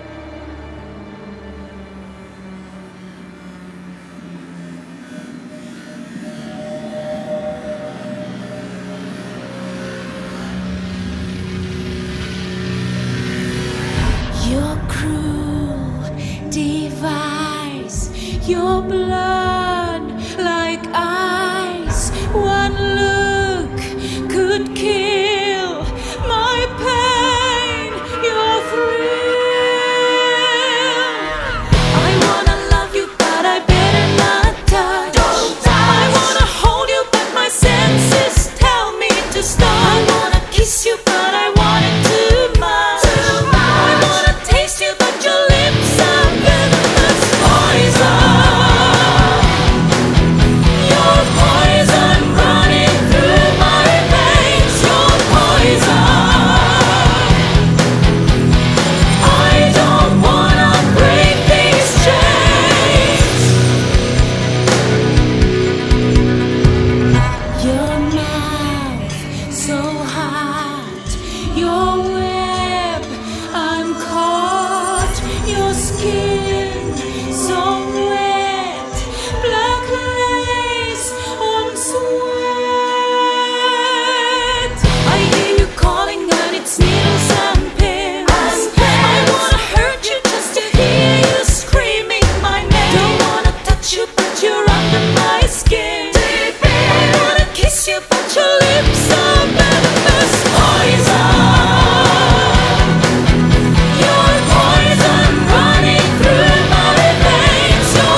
Your cruel device, your blood like ice. One look could kill my pain, your thrill. I wanna love you, but I better not touch. Don't touch. I wanna hold you, but my senses tell me to stop. I wanna kiss you, but I want it too much. I wanna taste you, but your lips are venomous. Poison. Your poison running through my veins. Your poison. I don't wanna break these chains. Your mouth so hot, your web I'm caught, your skin so wet, black lace on sweat. I hear you calling and it's needles and pins. I wanna hurt you just to hear you screaming my name. Don't wanna touch you, but you're under my skin. I wanna kiss you, but your lips are venomous. Poison. Your poison running through my veins. Your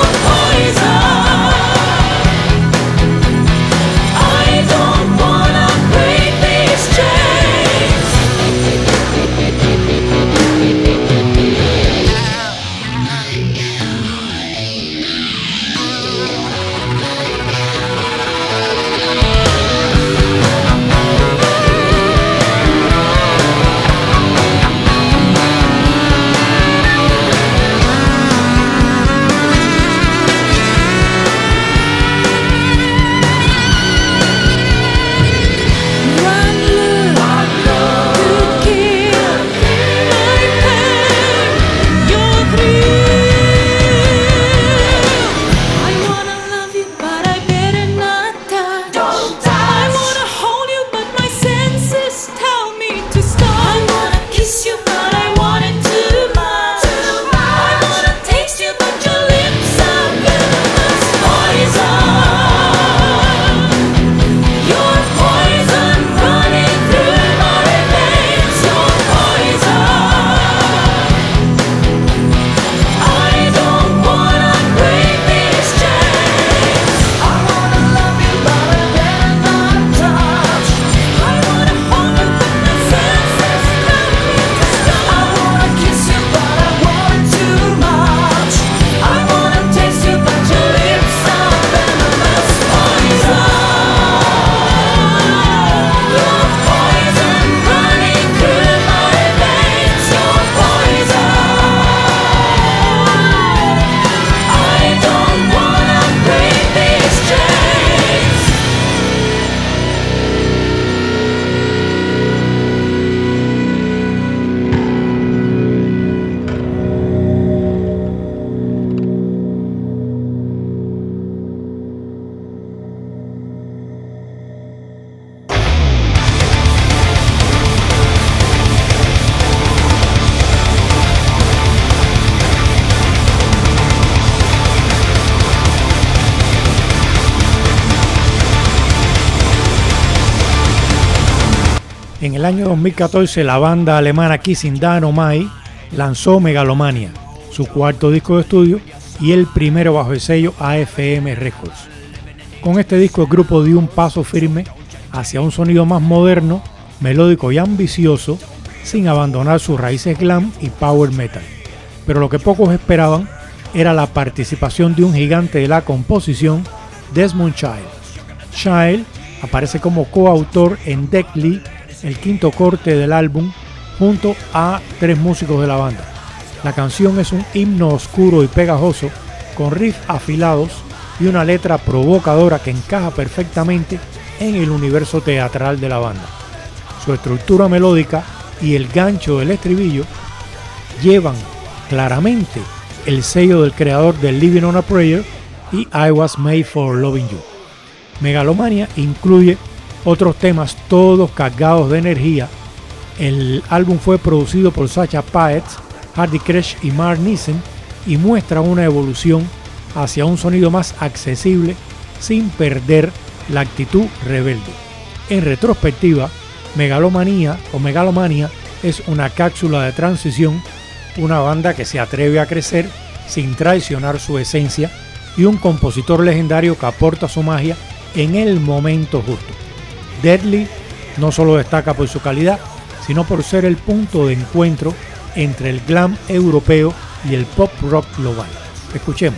En el año 2014 la banda alemana Kissing Dynamite lanzó Megalomania, su cuarto disco de estudio y el primero bajo el sello AFM Records. Con este disco el grupo dio un paso firme hacia un sonido más moderno, melódico y ambicioso, sin abandonar sus raíces glam y power metal. Pero lo que pocos esperaban era la participación de un gigante de la composición, Desmond Child. Child aparece como coautor en Deadly, el quinto corte del álbum, junto a 3 músicos de la banda. La canción es un himno oscuro y pegajoso, con riffs afilados y una letra provocadora que encaja perfectamente en el universo teatral de la banda. Su estructura melódica y el gancho del estribillo llevan claramente el sello del creador de Living on a Prayer y I Was Made for Loving You. Megalomania incluye otros temas todos cargados de energía. El álbum fue producido por Sacha Paetz, Hardy Kresh y Mark Nissen y muestra una evolución hacia un sonido más accesible sin perder la actitud rebelde. En retrospectiva, Megalomania es una cápsula de transición, una banda que se atreve a crecer sin traicionar su esencia y un compositor legendario que aporta su magia en el momento justo. Deadly no solo destaca por su calidad, sino por ser el punto de encuentro entre el glam europeo y el pop rock global. Escuchemos.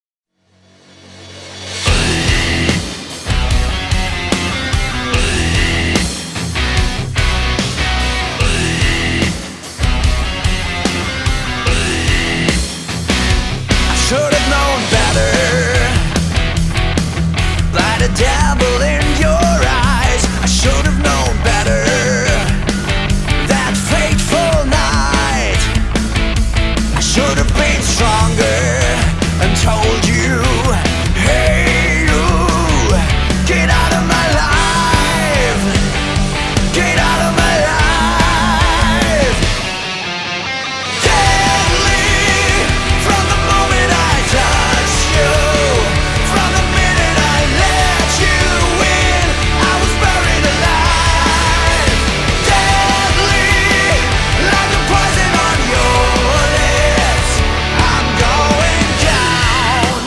Should have known better. By the devil in your eyes, I should have known better. That fateful night, I should have been stronger and told you, hey you, get out of my life, get out of my life. Deadly, from the moment I touched you, from the minute I let you in, I was buried alive. Deadly, like the poison on your lips, I'm going down.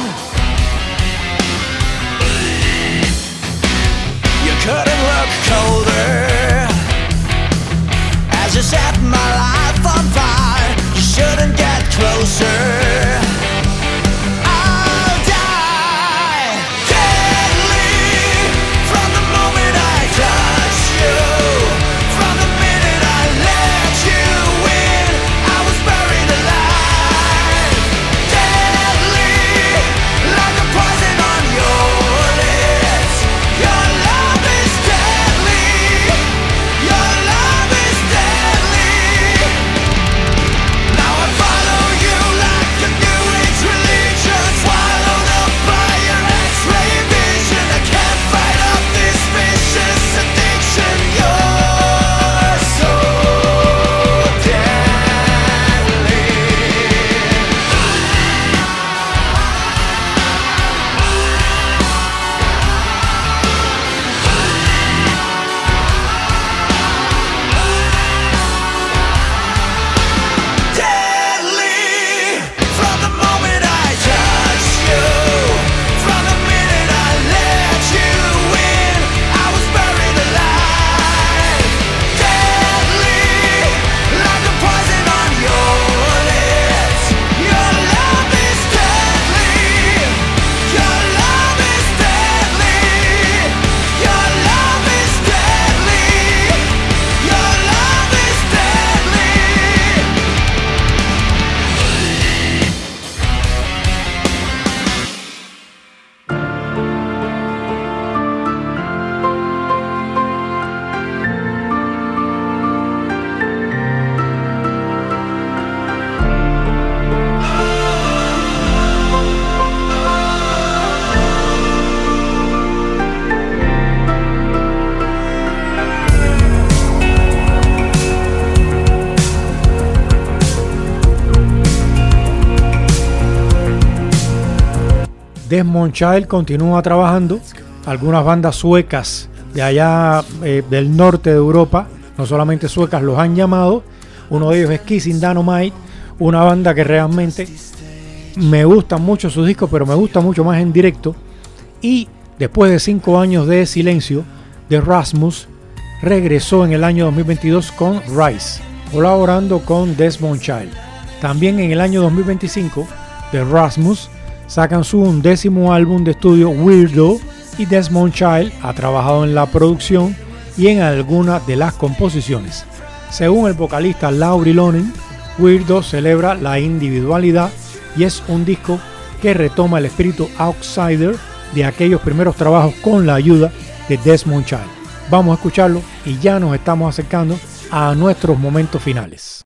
You couldn't look colder as you set my life on fire. You shouldn't get closer. I'll die. Deadly, from the moment I touched you, from the minute I let you in, I was buried alive. Deadly, like the poison on your lips. Your love is deadly. Your love is deadly. Now I follow you like a new age religion, swallowed up by your X-ray vision. I can't fight off this vicious addiction. You're so deadly. Deadly, from the moment I touched you, from the minute I let you in, I was buried alive. Deadly, like the poison on your lips. Your love is deadly. Your love is deadly. Your love is deadly. Your love is deadly. Desmond Child continúa trabajando. Algunas bandas suecas de allá del norte de Europa no solamente suecas, los han llamado. Uno de ellos es Kissing Dynamite, una banda que realmente me gustan mucho sus discos, pero me gusta mucho más en directo. Y después de 5 años de silencio, The Rasmus regresó en el año 2022 con Rise, colaborando con Desmond Child. También en el año 2025, The Rasmus sacan su 11º álbum de estudio, Weirdo, y Desmond Child ha trabajado en la producción y en algunas de las composiciones. Según el vocalista Lauri Lonen, Weirdo celebra la individualidad y es un disco que retoma el espíritu outsider de aquellos primeros trabajos con la ayuda de Desmond Child. Vamos a escucharlo y ya nos estamos acercando a nuestros momentos finales.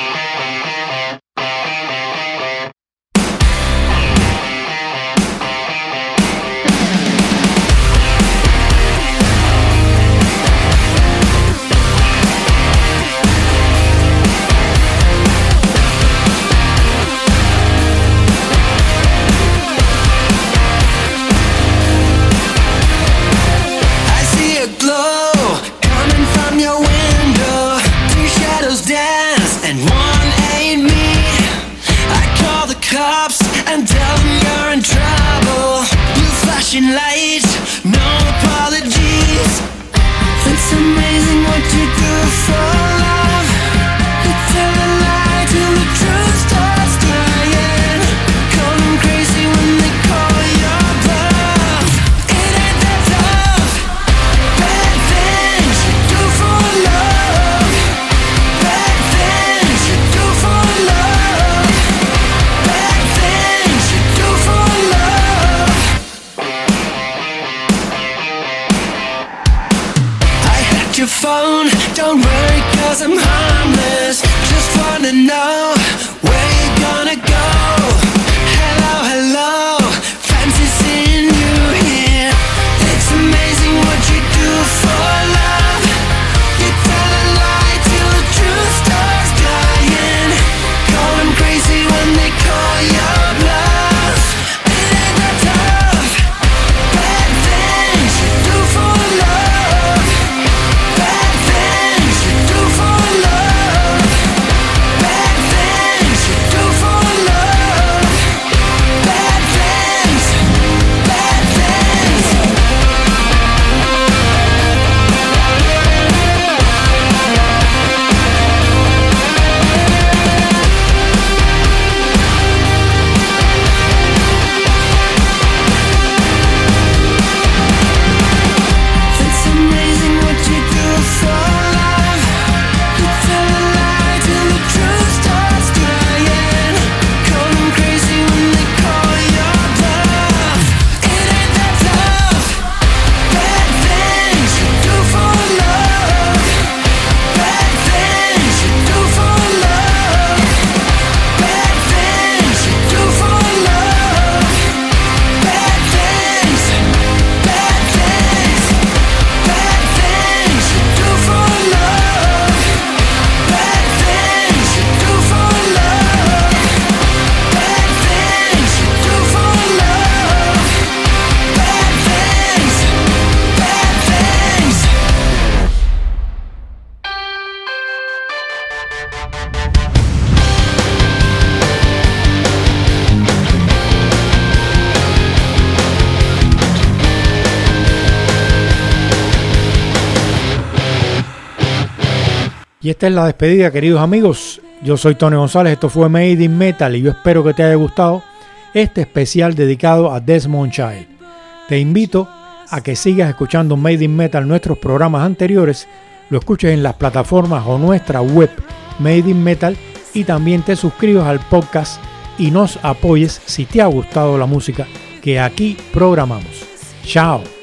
I see a glow coming from your window. Two shadows dance and one ain't me. I call the cops and tell them you're in trouble. Blue flashing lights, no apologies. It's amazing what you do for love. You tell a lie till the truth starts dying. Call them crazy when they call your bluff. It ain't that tough. Bad things you do for love. Bad things you do for love. Bad things you do for love. I hacked your phone, don't worry 'cause I'm harmless. Just wanna know where you gonna go. Hello, hello, fancy seeing you here. It's amazing what you do for love. You tell a lie till the truth starts dying. Call them crazy when they call your bluff. It ain't that tough. Bad things you do for love. Bad things you do for love. Bad things you do for love. Bad things. Bad things. It's amazing what you do for love. You tell a lie till the truth starts dying. Call them crazy when they call your bluff. It ain't that tough. Bad things you do for love. Bad things you do for love. Bad things you do for love. Bad things. Bad things. Bad things you do for love. Bad things you do for love. Bad things you do for love. Bad things. Bad things. Y esta es la despedida, queridos amigos. Yo soy Tony González, esto fue Made in Metal y yo espero que te haya gustado este especial dedicado a Desmond Child. Te invito a que sigas escuchando Made in Metal, nuestros programas anteriores, lo escuches en las plataformas o nuestra web Made in Metal y también te suscribas al podcast y nos apoyes si te ha gustado la música que aquí programamos. Chao.